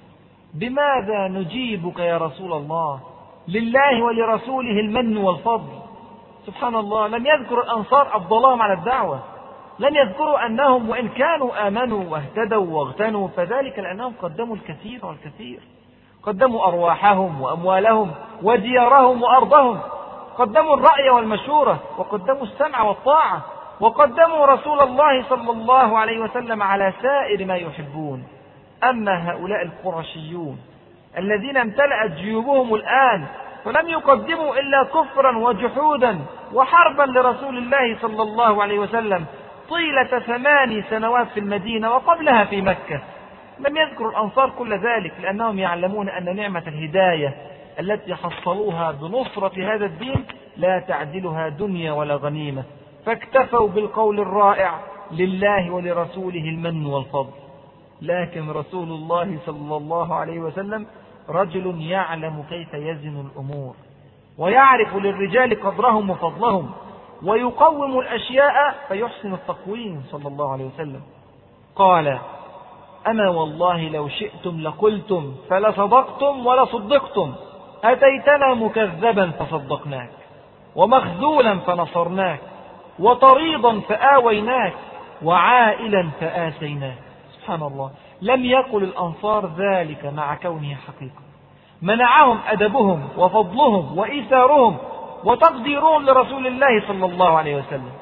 بماذا نجيبك يا رسول الله؟ لله ولرسوله المن والفضل. سبحان الله، لم يذكر الأنصار أفضلهم على الدعوة، لم يذكروا أنهم وإن كانوا آمنوا واهتدوا واغتنوا فذلك لأنهم قدموا الكثير والكثير، قدموا أرواحهم وأموالهم وديارهم وأرضهم، قدموا الرأي والمشورة، وقدموا السمع والطاعة، وقدموا رسول الله صلى الله عليه وسلم على سائر ما يحبون. أما هؤلاء القرشيون الذين امتلأت جيوبهم الآن فلم يقدموا إلا كفرا وجحودا وحربا لرسول الله صلى الله عليه وسلم طيلة ثماني سنوات في المدينة وقبلها في مكة. لم يذكروا الأنصار كل ذلك لأنهم يعلمون أن نعمة الهداية التي حصلوها بنصرة هذا الدين لا تعدلها دنيا ولا غنيمة، فاكتفوا بالقول الرائع: لله ولرسوله المن والفضل. لكن رسول الله صلى الله عليه وسلم رجل يعلم كيف يزن الأمور، ويعرف للرجال قدرهم وفضلهم، ويقوم الأشياء فيحسن التقويم صلى الله عليه وسلم. قال: أما والله لو شئتم لقلتم فلصدقتم ولصدقتم، أتيتنا مكذبا فصدقناك، ومخذولا فنصرناك، وطريضا فآويناك، وعائلا فآسيناك. سبحان الله، لم يقل الأنصار ذلك مع كونه حقيقة، منعهم أدبهم وفضلهم وإيثارهم وتقديرهم لرسول الله صلى الله عليه وسلم.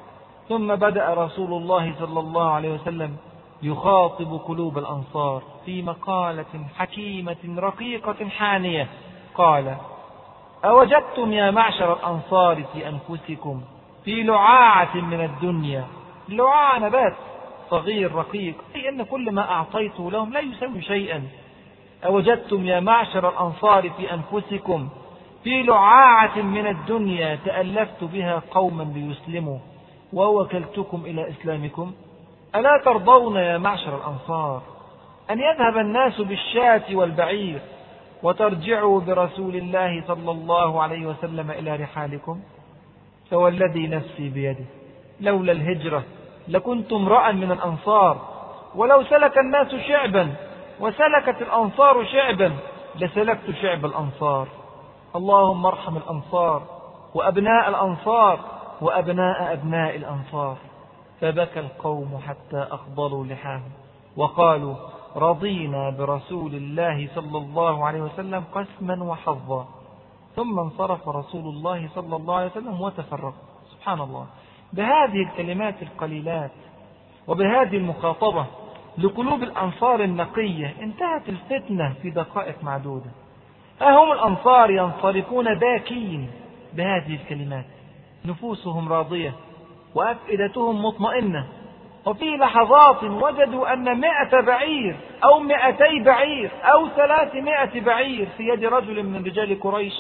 ثم بدأ رسول الله صلى الله عليه وسلم يخاطب قلوب الأنصار في مقالة حكيمة رقيقة حانية. قال: أوجدتم يا معشر الأنصار في أنفسكم في لعاعة من الدنيا، لعاعة نبات صغير رقيق، أي أن كل ما أعطيته لهم لا يسوي شيئا. أوجدتم يا معشر الأنصار في أنفسكم في لعاعة من الدنيا تألفت بها قوما ليسلموا ووكلتكم إلى إسلامكم؟ ألا ترضون يا معشر الأنصار أن يذهب الناس بالشاة والبعير وترجعوا برسول الله صلى الله عليه وسلم إلى رحالكم؟ فوالذي نفسي بيده لولا الهجرة لكنت امرأ من الأنصار، ولو سلك الناس شعبا وسلكت الأنصار شعبا لسلكت شعب الأنصار. اللهم ارحم الأنصار وأبناء الأنصار وأبناء أبناء الأنصار. فبكى القوم حتى أخضروا لحاهم وقالوا: رضينا برسول الله صلى الله عليه وسلم قسما وحظا. ثم انصرف رسول الله صلى الله عليه وسلم وتفرق. سبحان الله، بهذه الكلمات القليلات وبهذه المخاطبة لقلوب الأنصار النقية انتهت الفتنة في دقائق معدودة. أهم الأنصار ينصرفون باكين بهذه الكلمات، نفوسهم راضية وأفئدتهم مطمئنة، وفي لحظات وجدوا أن مئة بعير أو مئتي بعير أو ثلاثمائة بعير في يد رجل من رجال قريش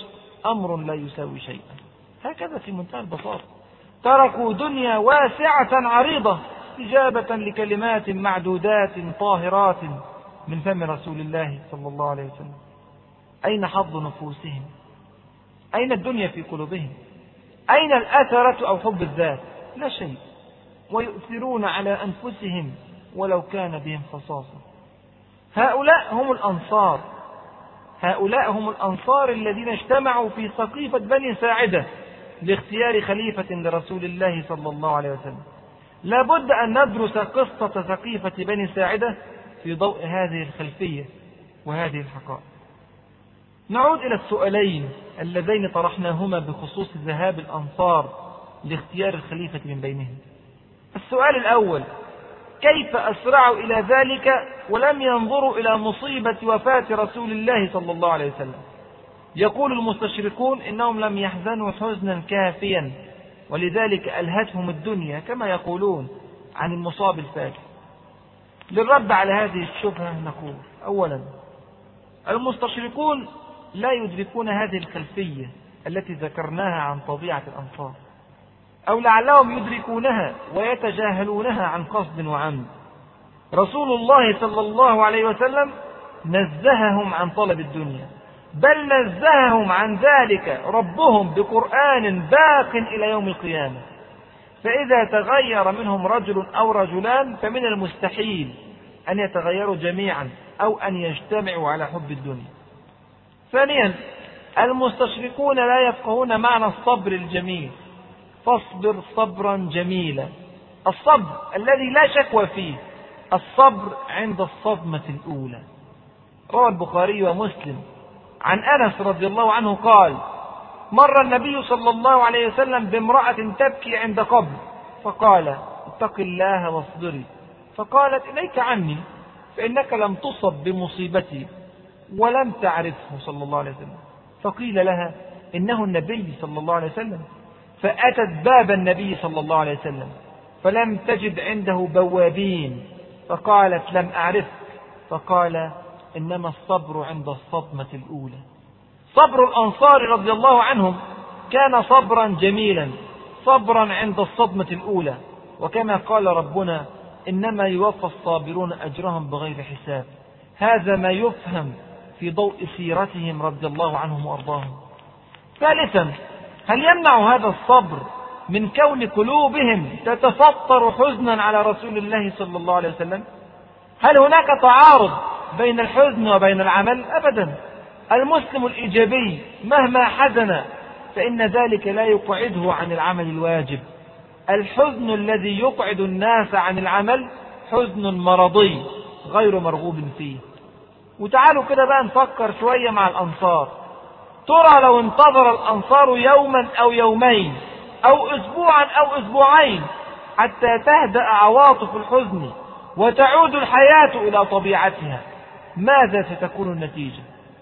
أمر لا يساوي شيئا. هكذا في منتهى البساطة. تركوا دنيا واسعة عريضة استجابة لكلمات معدودات طاهرات من فم رسول الله صلى الله عليه وسلم. أين حظ نفوسهم؟ أين الدنيا في قلوبهم؟ أين الأثرة أو حب الذات؟ لا شيء. ويؤثرون على أنفسهم ولو كان بهم خصاصة. هؤلاء هم الأنصار، هؤلاء هم الأنصار الذين اجتمعوا في سقيفة بني ساعدة لاختيار خليفة لرسول الله صلى الله عليه وسلم. لا بد أن ندرس قصة سقيفة بني ساعدة في ضوء هذه الخلفية وهذه الحقائق. نعود إلى السؤالين اللذين طرحناهما بخصوص ذهاب الأنصار لاختيار الخليفة من بينهم. السؤال الأول: كيف أسرعوا إلى ذلك ولم ينظروا إلى مصيبة وفاة رسول الله صلى الله عليه وسلم؟ يقول المستشرقون إنهم لم يحزنوا حزنا كافيا ولذلك ألهتهم الدنيا كما يقولون عن المصاب الفاجئ. للرد على هذه الشبهة نقول: أولا، المستشرقون لا يدركون هذه الخلفية التي ذكرناها عن طبيعة الأنصار، أو لعلهم يدركونها ويتجاهلونها عن قصد وعمد. رسول الله صلى الله عليه وسلم نزههم عن طلب الدنيا، بل نزههم عن ذلك ربهم بقرآن باق إلى يوم القيامة. فإذا تغير منهم رجل أو رجلان فمن المستحيل أن يتغيروا جميعا أو أن يجتمعوا على حب الدنيا. ثانيا، المستشرقون لا يفقهون معنى الصبر الجميل. فاصبر صبرا جميلا، الصبر الذي لا شكوى فيه، الصبر عند الصدمة الأولى. روى البخاري ومسلم عن أنس رضي الله عنه قال: مر النبي صلى الله عليه وسلم بامرأة تبكي عند قبر فقال: اتق الله واصبري. فقالت: إليك عني، فإنك لم تصب بمصيبتي ولم تعرفه صلى الله عليه وسلم. فقيل لها: إنه النبي صلى الله عليه وسلم. فأتت باب النبي صلى الله عليه وسلم فلم تجد عنده بوابين فقالت: لم أعرفك. فقال: إنما الصبر عند الصدمة الأولى. صبر الأنصار رضي الله عنهم كان صبرا جميلا، صبرا عند الصدمة الأولى. وكما قال ربنا: إنما يوفى الصابرون أجرهم بغير حساب. هذا ما يفهم في ضوء سيرتهم رضي الله عنهم وأرضاهم. ثالثا، هل يمنع هذا الصبر من كون قلوبهم تتفطر حزنا على رسول الله صلى الله عليه وسلم؟ هل هناك تعارض بين الحزن وبين العمل؟ أبدا. المسلم الإيجابي مهما حزن فإن ذلك لا يقعده عن العمل الواجب. الحزن الذي يقعد الناس عن العمل حزن مرضي غير مرغوب فيه. وتعالوا كده بقى نفكر شوية مع الأنصار. ترى لو انتظر الأنصار يوما أو يومين أو أسبوعا أو أسبوعين حتى تهدأ عواطف الحزن وتعود الحياة إلى طبيعتها، ماذا ستكون النتيجة؟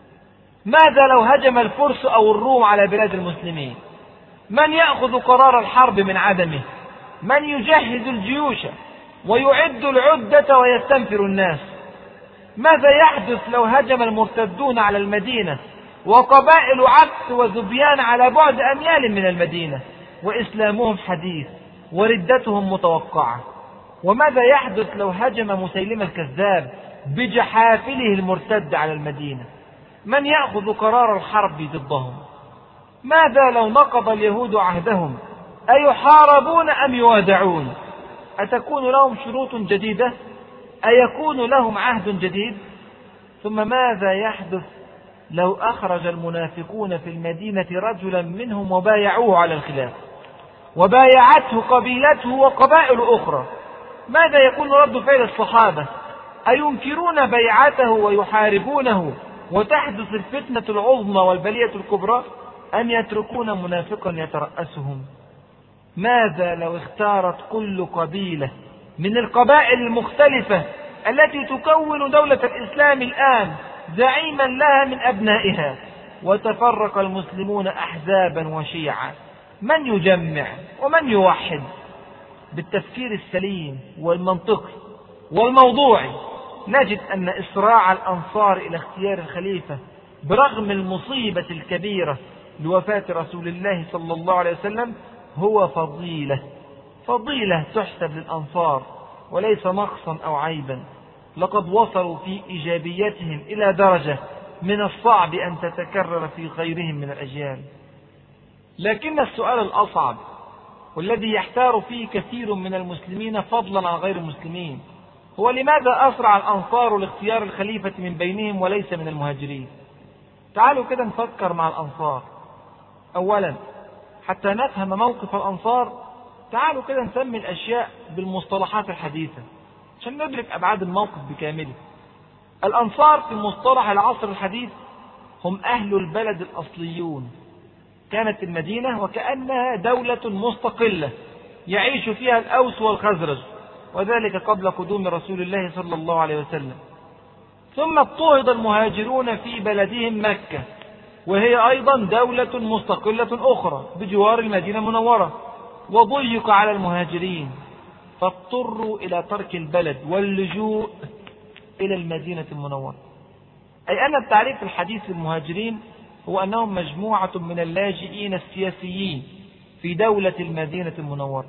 ماذا لو هجم الفرس أو الروم على بلاد المسلمين؟ من يأخذ قرار الحرب من عدمه؟ من يجهز الجيوش ويعد العدة ويستنفر الناس؟ ماذا يحدث لو هجم المرتدون على المدينة وقبائل عبس وذبيان على بعد أميال من المدينة وإسلامهم حديث وردتهم متوقعة؟ وماذا يحدث لو هجم مسيلمة الكذاب بجحافله المرتد على المدينة؟ من يأخذ قرار الحرب ضدهم؟ ماذا لو نقض اليهود عهدهم؟ أيحاربون أم يوادعون؟ أتكون لهم شروط جديدة؟ أيكون لهم عهد جديد؟ ثم ماذا يحدث لو أخرج المنافقون في المدينة رجلا منهم وبايعوه على الخلاف وبايعته قبيلته وقبائل أخرى؟ ماذا يكون رد فعل الصحابة؟ أينكرون بيعته ويحاربونه وتحدث الفتنة العظمى والبلية الكبرى، أم يتركون منافقا يترأسهم؟ ماذا لو اختارت كل قبيلة من القبائل المختلفة التي تكون دولة الإسلام الآن زعيما لها من أبنائها وتفرق المسلمون أحزابا وشيعا؟ من يجمع ومن يوحد؟ بالتفكير السليم والمنطقي والموضوعي نجد أن إسراع الأنصار إلى اختيار الخليفة برغم المصيبة الكبيرة لوفاة رسول الله صلى الله عليه وسلم هو فضيلة، فضيلة تحسب للأنصار وليس نقصا أو عيبا. لقد وصلوا في إيجابيتهم إلى درجة من الصعب أن تتكرر في غيرهم من الأجيال. لكن السؤال الأصعب والذي يحتار فيه كثير من المسلمين فضلا عن غير المسلمين هو لماذا أسرع الأنصار لاختيار الخليفة من بينهم وليس من المهاجرين؟ تعالوا كده نفكر مع الأنصار. أولا حتى نفهم موقف الأنصار تعالوا كده نسمي الأشياء بالمصطلحات الحديثة عشان ندرك أبعاد الموقف بكامله. الأنصار في مصطلح العصر الحديث هم أهل البلد الأصليون. كانت المدينة وكأنها دولة مستقلة يعيش فيها الأوس والخزرج، وذلك قبل قدوم رسول الله صلى الله عليه وسلم. ثم اضطهد المهاجرون في بلدهم مكة، وهي أيضا دولة مستقلة أخرى بجوار المدينة المنورة، وضيق على المهاجرين فاضطروا إلى ترك البلد واللجوء إلى المدينة المنورة. أي أن التعريف الحديث للمهاجرين هو أنهم مجموعة من اللاجئين السياسيين في دولة المدينة المنورة،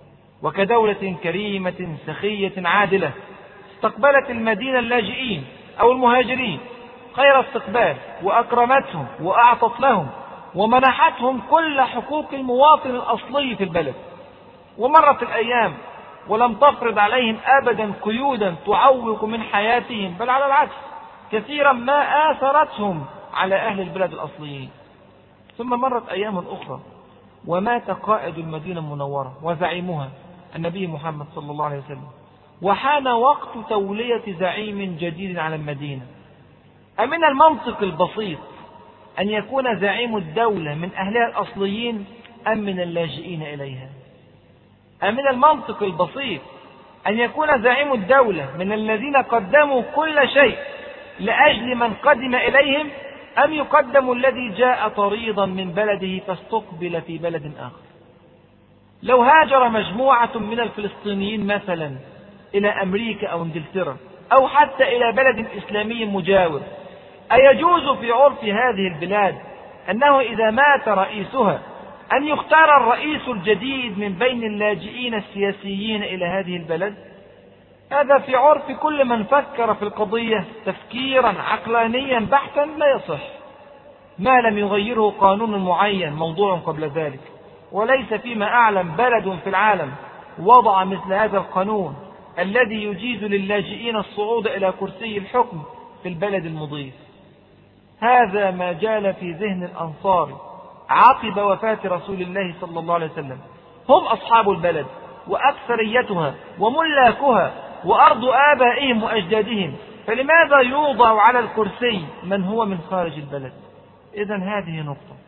وكدولة كريمة سخية عادلة استقبلت المدينة اللاجئين أو المهاجرين خير استقبال، وأكرمتهم وأعطت لهم ومنحتهم كل حقوق المواطن الأصلي في البلد. ومرت الأيام ولم تفرض عليهم أبدا قيودا تعوق من حياتهم، بل على العكس كثيرا ما آثرتهم على أهل البلد الأصليين. ثم مرت أيام أخرى ومات قائد المدينة المنورة وزعيمها النبي محمد صلى الله عليه وسلم، وحان وقت تولية زعيم جديد على المدينة. أمن المنطق البسيط أن يكون زعيم الدولة من أهلها الأصليين أم من اللاجئين إليها؟ أمن المنطق البسيط أن يكون زعيم الدولة من الذين قدموا كل شيء لأجل من قدم إليهم، أم يقدم الذي جاء طريضا من بلده فاستقبل في بلد آخر؟ لو هاجر مجموعة من الفلسطينيين مثلا إلى أمريكا أو إنجلترا أو حتى إلى بلد إسلامي مجاور، أيجوز في عرف هذه البلاد أنه إذا مات رئيسها أن يختار الرئيس الجديد من بين اللاجئين السياسيين إلى هذه البلد؟ هذا في عرف كل من فكر في القضية تفكيرا عقلانيا بحتا لا يصح، ما لم يغيره قانون معين موضوع قبل ذلك. وليس فيما أعلم بلد في العالم وضع مثل هذا القانون الذي يجيز للاجئين الصعود إلى كرسي الحكم في البلد المضيف. هذا ما جال في ذهن الأنصار عقب وفاة رسول الله صلى الله عليه وسلم. هم أصحاب البلد وأكثريتها وملاكها وأرض آبائهم وأجدادهم، فلماذا يوضع على الكرسي من هو من خارج البلد؟ إذن هذه نقطة.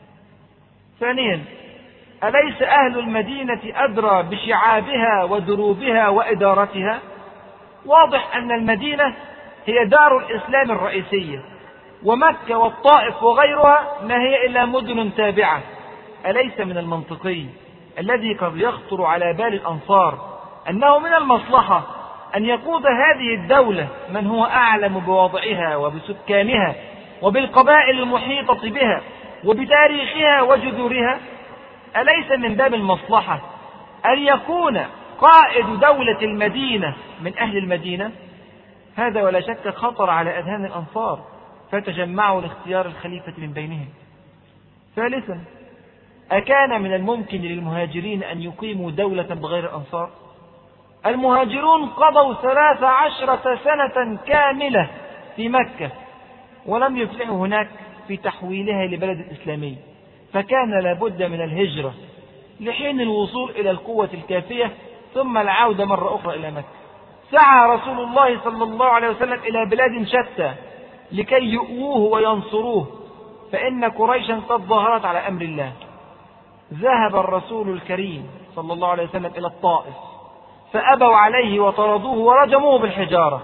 ثانيا، أليس أهل المدينة أدرى بشعابها ودروبها وإدارتها؟ واضح أن المدينة هي دار الإسلام الرئيسية، ومكة والطائف وغيرها ما هي إلا مدن تابعة. أليس من المنطقي الذي قد يخطر على بال الأنصار أنه من المصلحة أن يقود هذه الدولة من هو أعلم بوضعها وبسكانها وبالقبائل المحيطة بها وبتاريخها وجذورها؟ أليس من باب المصلحة أن يكون قائد دولة المدينة من أهل المدينة؟ هذا ولا شك خطر على أذهان الأنصار، فتجمعوا لاختيار الخليفة من بينهم. ثالثا، أكان من الممكن للمهاجرين أن يقيموا دولة بغير الأنصار؟ المهاجرون قضوا ثلاث عشرة سنة كاملة في مكة ولم يفلحوا هناك في تحويلها لبلد إسلامي، فكان لابد من الهجرة لحين الوصول إلى القوة الكافية ثم العودة مرة أخرى إلى مكة. سعى رسول الله صلى الله عليه وسلم إلى بلاد شتى لكي يؤوه وينصروه، فإن قريشا قد ظهرت على أمر الله. ذهب الرسول الكريم صلى الله عليه وسلم إلى الطائف فأبوا عليه وطردوه ورجموه بالحجارة.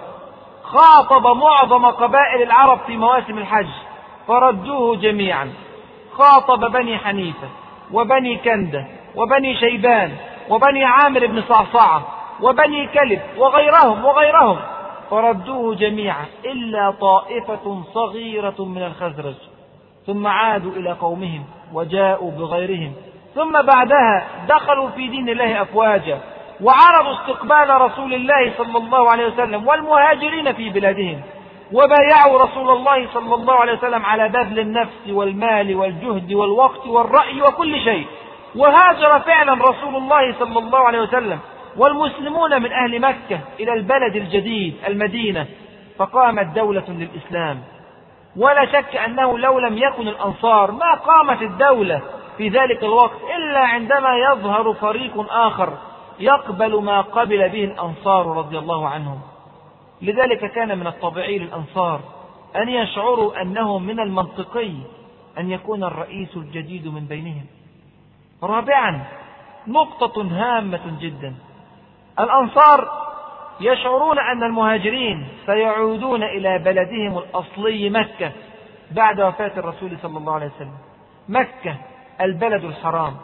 خاطب معظم قبائل العرب في مواسم الحج فردوه جميعا. خاطب بني حنيفة وبني كندة وبني شيبان وبني عامر بن صعصعة وبني كلب وغيرهم وغيرهم فردوه جميعا إلا طائفة صغيرة من الخزرج ثم عادوا إلى قومهم وجاءوا بغيرهم، ثم بعدها دخلوا في دين الله أفواجا وعرضوا استقبال رسول الله صلى الله عليه وسلم والمهاجرين في بلادهم، وبايعوا رسول الله صلى الله عليه وسلم على بذل النفس والمال والجهد والوقت والرأي وكل شيء. وهاجر فعلا رسول الله صلى الله عليه وسلم والمسلمون من أهل مكة إلى البلد الجديد المدينة، فقامت دولة للإسلام. ولا شك أنه لو لم يكن الأنصار ما قامت الدولة في ذلك الوقت إلا عندما يظهر فريق آخر يقبل ما قبل به الأنصار رضي الله عنهم. لذلك كان من الطبيعي للأنصار أن يشعروا أنه من المنطقي أن يكون الرئيس الجديد من بينهم. رابعا، نقطة هامة جدا، الأنصار يشعرون أن المهاجرين سيعودون إلى بلدهم الأصلي مكة بعد وفاة الرسول صلى الله عليه وسلم. مكة البلد الحرام،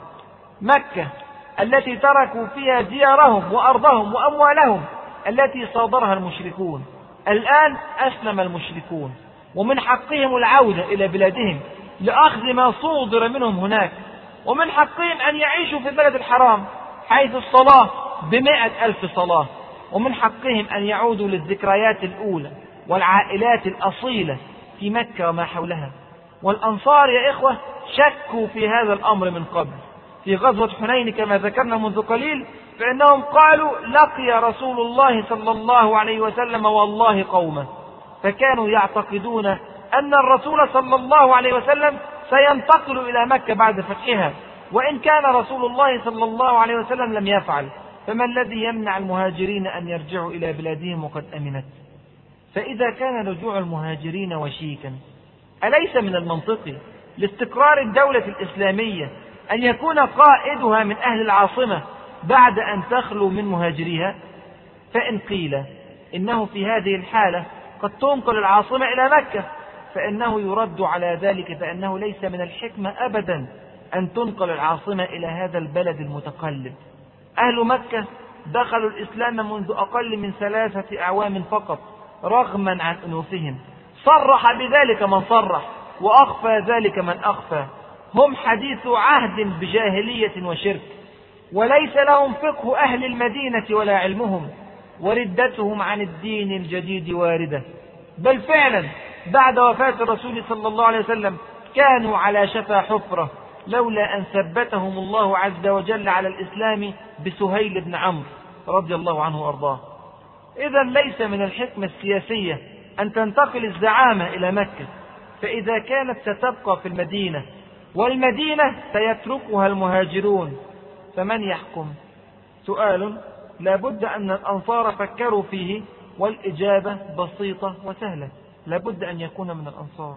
مكة التي تركوا فيها ديارهم وأرضهم وأموالهم التي صادرها المشركون. الآن أسلم المشركون ومن حقهم العودة إلى بلادهم لأخذ ما صودر منهم هناك، ومن حقهم أن يعيشوا في البلد الحرام حيث الصلاة بمئة ألف صلاة، ومن حقهم أن يعودوا للذكريات الأولى والعائلات الأصيلة في مكة وما حولها. والأنصار يا إخوة شكوا في هذا الأمر من قبل. في غزوة حنين كما ذكرنا منذ قليل فإنهم قالوا لقي رسول الله صلى الله عليه وسلم والله قومه، فكانوا يعتقدون أن الرسول صلى الله عليه وسلم سينتقل إلى مكة بعد فتحها، وإن كان رسول الله صلى الله عليه وسلم لم يفعل، فما الذي يمنع المهاجرين أن يرجعوا إلى بلادهم وقد أمنت؟ فإذا كان رجوع المهاجرين وشيكا، أليس من المنطقي لاستقرار الدولة الإسلامية أن يكون قائدها من أهل العاصمة بعد أن تخلو من مهاجريها؟ فإن قيل إنه في هذه الحالة قد تنقل العاصمة إلى مكة، فإنه يرد على ذلك فإنه ليس من الحكمة أبدا أن تنقل العاصمة إلى هذا البلد المتقلب. أهل مكة دخلوا الإسلام منذ أقل من ثلاثة أعوام فقط رغما عن أنوفهم، صرح بذلك من صرح وأخفى ذلك من أخفى. هم حديث عهد بجاهلية وشرك، وليس لهم فقه أهل المدينة ولا علمهم، وردتهم عن الدين الجديد واردة. بل فعلا بعد وفاة الرسول صلى الله عليه وسلم كانوا على شفا حفرة لولا أن ثبتهم الله عز وجل على الإسلام بسهيل بن عمرو رضي الله عنه وأرضاه. إذا ليس من الحكمة السياسية أن تنتقل الزعامة إلى مكة، فإذا كانت ستبقى في المدينة والمدينة سيتركها المهاجرون فمن يحكم؟ سؤال لابد أن الأنصار فكروا فيه، والإجابة بسيطة وسهلة، لابد أن يكون من الأنصار.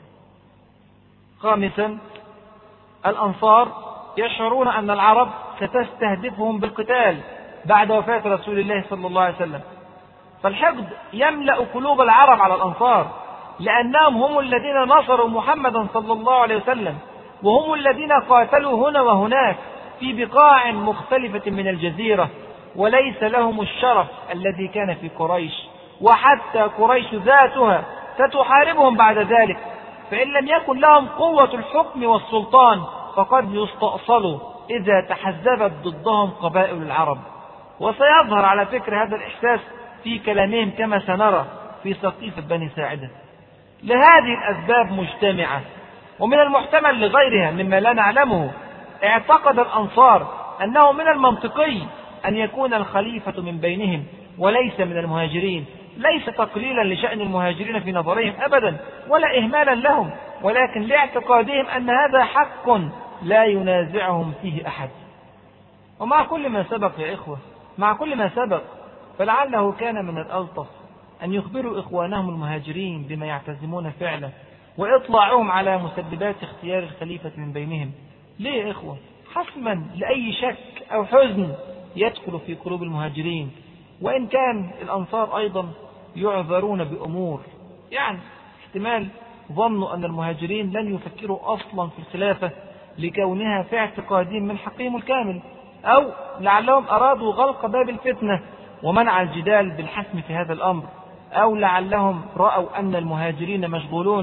خامسا، الأنصار يشعرون أن العرب ستستهدفهم بالقتال بعد وفاة رسول الله صلى الله عليه وسلم، فالحقد يملأ قلوب العرب على الأنصار، لأنهم هم الذين نصروا محمدا صلى الله عليه وسلم، وهم الذين قاتلوا هنا وهناك في بقاع مختلفة من الجزيرة، وليس لهم الشرف الذي كان في قريش، وحتى قريش ذاتها ستحاربهم بعد ذلك، فإن لم يكن لهم قوة الحكم والسلطان فقد يستأصلوا إذا تحزبت ضدهم قبائل العرب. وسيظهر على فكرة هذا الإحساس في كلامهم كما سنرى في سقيفة بني ساعدة. لهذه الأسباب مجتمعة ومن المحتمل لغيرها مما لا نعلمه، اعتقد الأنصار أنه من المنطقي أن يكون الخليفة من بينهم وليس من المهاجرين، ليس تقليلا لشأن المهاجرين في نظرهم أبدا ولا إهمالا لهم، ولكن لاعتقادهم أن هذا حق لا ينازعهم فيه أحد. ومع كل ما سبق يا إخوة، مع كل ما سبق، فلعله كان من الألطف أن يخبروا إخوانهم المهاجرين بما يعتزمون فعله وإطلاعهم على مسببات اختيار الخليفة من بينهم. ليه يا إخوة؟ حسما لأي شك أو حزن يدخل في قلوب المهاجرين، وإن كان الأنصار أيضا يعذرون بأمور، يعني احتمال ظنوا أن المهاجرين لن يفكروا أصلا في الخلافة لكونها في اعتقادهم من حقهم الكامل، أو لعلهم أرادوا غلق باب الفتنة ومنع الجدال بالحسم في هذا الأمر، أو لعلهم رأوا أن المهاجرين مشغولون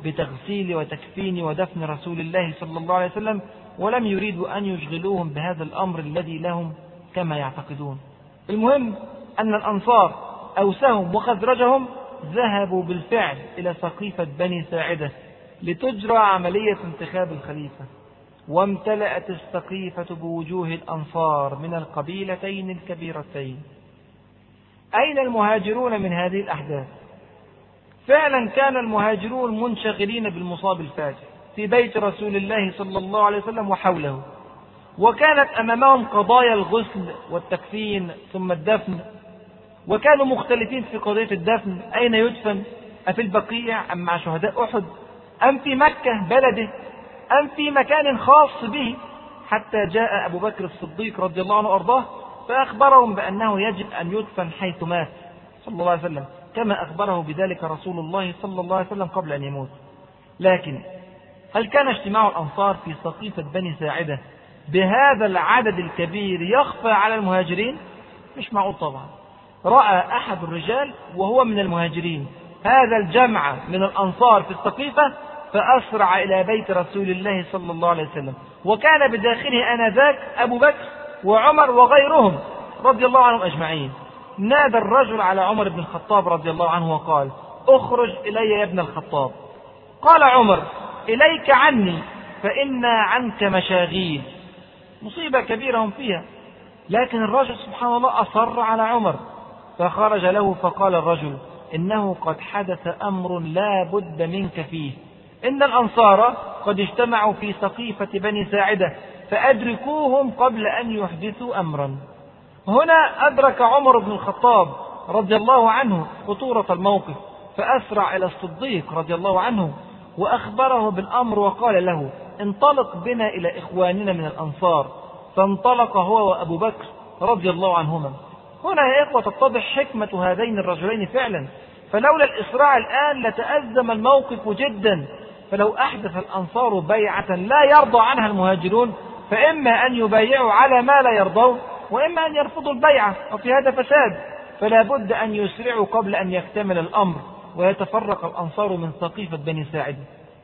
بتغسيل وتكفين ودفن رسول الله صلى الله عليه وسلم، ولم يريدوا أن يشغلوهم بهذا الأمر الذي لهم كما يعتقدون. المهم أن الأنصار أوسهم وخزرجهم ذهبوا بالفعل إلى سقيفة بني ساعدة لتجرى عملية انتخاب الخليفة، وامتلأت السقيفة بوجوه الأنصار من القبيلتين الكبيرتين. أين المهاجرون من هذه الأحداث؟ فعلا كان المهاجرون منشغلين بالمصاب الفاجئ في بيت رسول الله صلى الله عليه وسلم وحوله، وكانت أمامهم قضايا الغسل والتكفين ثم الدفن، وكانوا مختلفين في قضية الدفن، أين يدفن؟ أفي البقيع أم مع شهداء أحد أم في مكة بلده أم في مكان خاص به؟ حتى جاء أبو بكر الصديق رضي الله عنه وأرضاه فأخبرهم بأنه يجب أن يدفن حيث مات صلى الله عليه وسلم، كما أخبره بذلك رسول الله صلى الله عليه وسلم قبل أن يموت. لكن هل كان اجتماع الأنصار في سقيفة بني ساعدة بهذا العدد الكبير يخفى على المهاجرين؟ مش معقول طبعا. رأى أحد الرجال وهو من المهاجرين هذا الجمع من الأنصار في السقيفة فأسرع إلى بيت رسول الله صلى الله عليه وسلم، وكان بداخله آنذاك أبو بكر وعمر وغيرهم رضي الله عنهم أجمعين. نادى الرجل على عمر بن الخطاب رضي الله عنه وقال: اخرج إلي يا ابن الخطاب. قال عمر: إليك عني فإنا عنك مشاغيل. مصيبة كبيرة هم فيها، لكن الرجل سبحان الله أصر على عمر، فخرج له فقال الرجل: إنه قد حدث أمر لا بد منك فيه، إن الأنصار قد اجتمعوا في سقيفة بني ساعدة فأدركوهم قبل أن يحدثوا أمرا. هنا أدرك عمر بن الخطاب رضي الله عنه خطورة الموقف، فأسرع إلى الصديق رضي الله عنه وأخبره بالأمر وقال له: انطلق بنا إلى إخواننا من الأنصار. فانطلق هو وأبو بكر رضي الله عنهما. هنا يا إخوة تتضح حكمة هذين الرجلين فعلا، فلولا الإسراع الآن لتأزم الموقف جدا. فلو أحدث الأنصار بيعة لا يرضى عنها المهاجرون فإما أن يبايعوا على ما لا يرضون، وإما أن يرفضوا البيعة، وفي هذا فساد. فلا بد أن يسرعوا قبل أن يكتمل الأمر ويتفرق الأنصار من سقيفة بني ساعدة.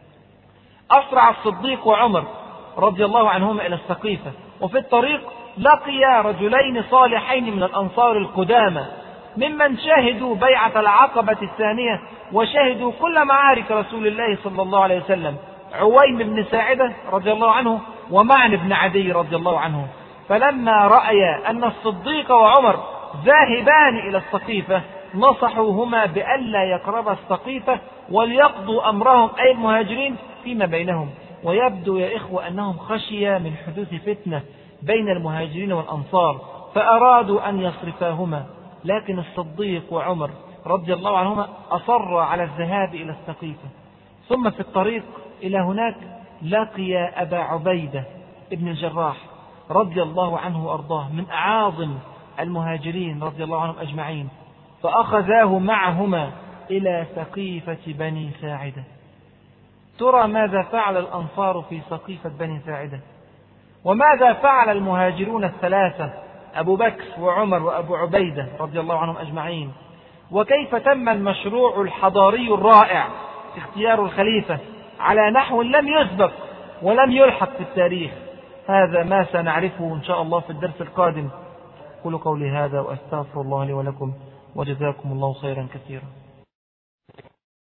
أسرع الصديق وعمر رضي الله عنهما إلى السقيفة، وفي الطريق لقيا رجلين صالحين من الأنصار القدامى ممن شهدوا بيعة العقبة الثانية وشهدوا كل معارك رسول الله صلى الله عليه وسلم، عويم بن ساعدة رضي الله عنه ومعن بن عدي رضي الله عنه. فلما رأيا أن الصديق وعمر ذاهبان إلى السقيفة نصحوهما بألا يقربا السقيفة وليقضوا أمرهم أي المهاجرين فيما بينهم. ويبدو يا إخوة أنهم خشيا من حدوث فتنة بين المهاجرين والأنصار فأرادوا أن يصرفاهما، لكن الصديق وعمر رضي الله عنهما أصر على الذهاب إلى السقيفة. ثم في الطريق إلى هناك لقي أبا عبيدة ابن الجراح رضي الله عنه وأرضاه من أعاظم المهاجرين رضي الله عنهم أجمعين، فأخذاه معهما إلى سقيفة بني ساعدة. ترى ماذا فعل الأنصار في سقيفة بني ساعدة؟ وماذا فعل المهاجرون الثلاثة أبو بكر وعمر وأبو عبيدة رضي الله عنهم أجمعين؟ وكيف تم المشروع الحضاري الرائع اختيار الخليفة على نحو لم يسبق ولم يلحق في التاريخ؟ هذا ما سنعرفه إن شاء الله في الدرس القادم. قولوا قولي هذا وأستغفر الله لي ولكم، وجزاكم الله خيرا كثيرا.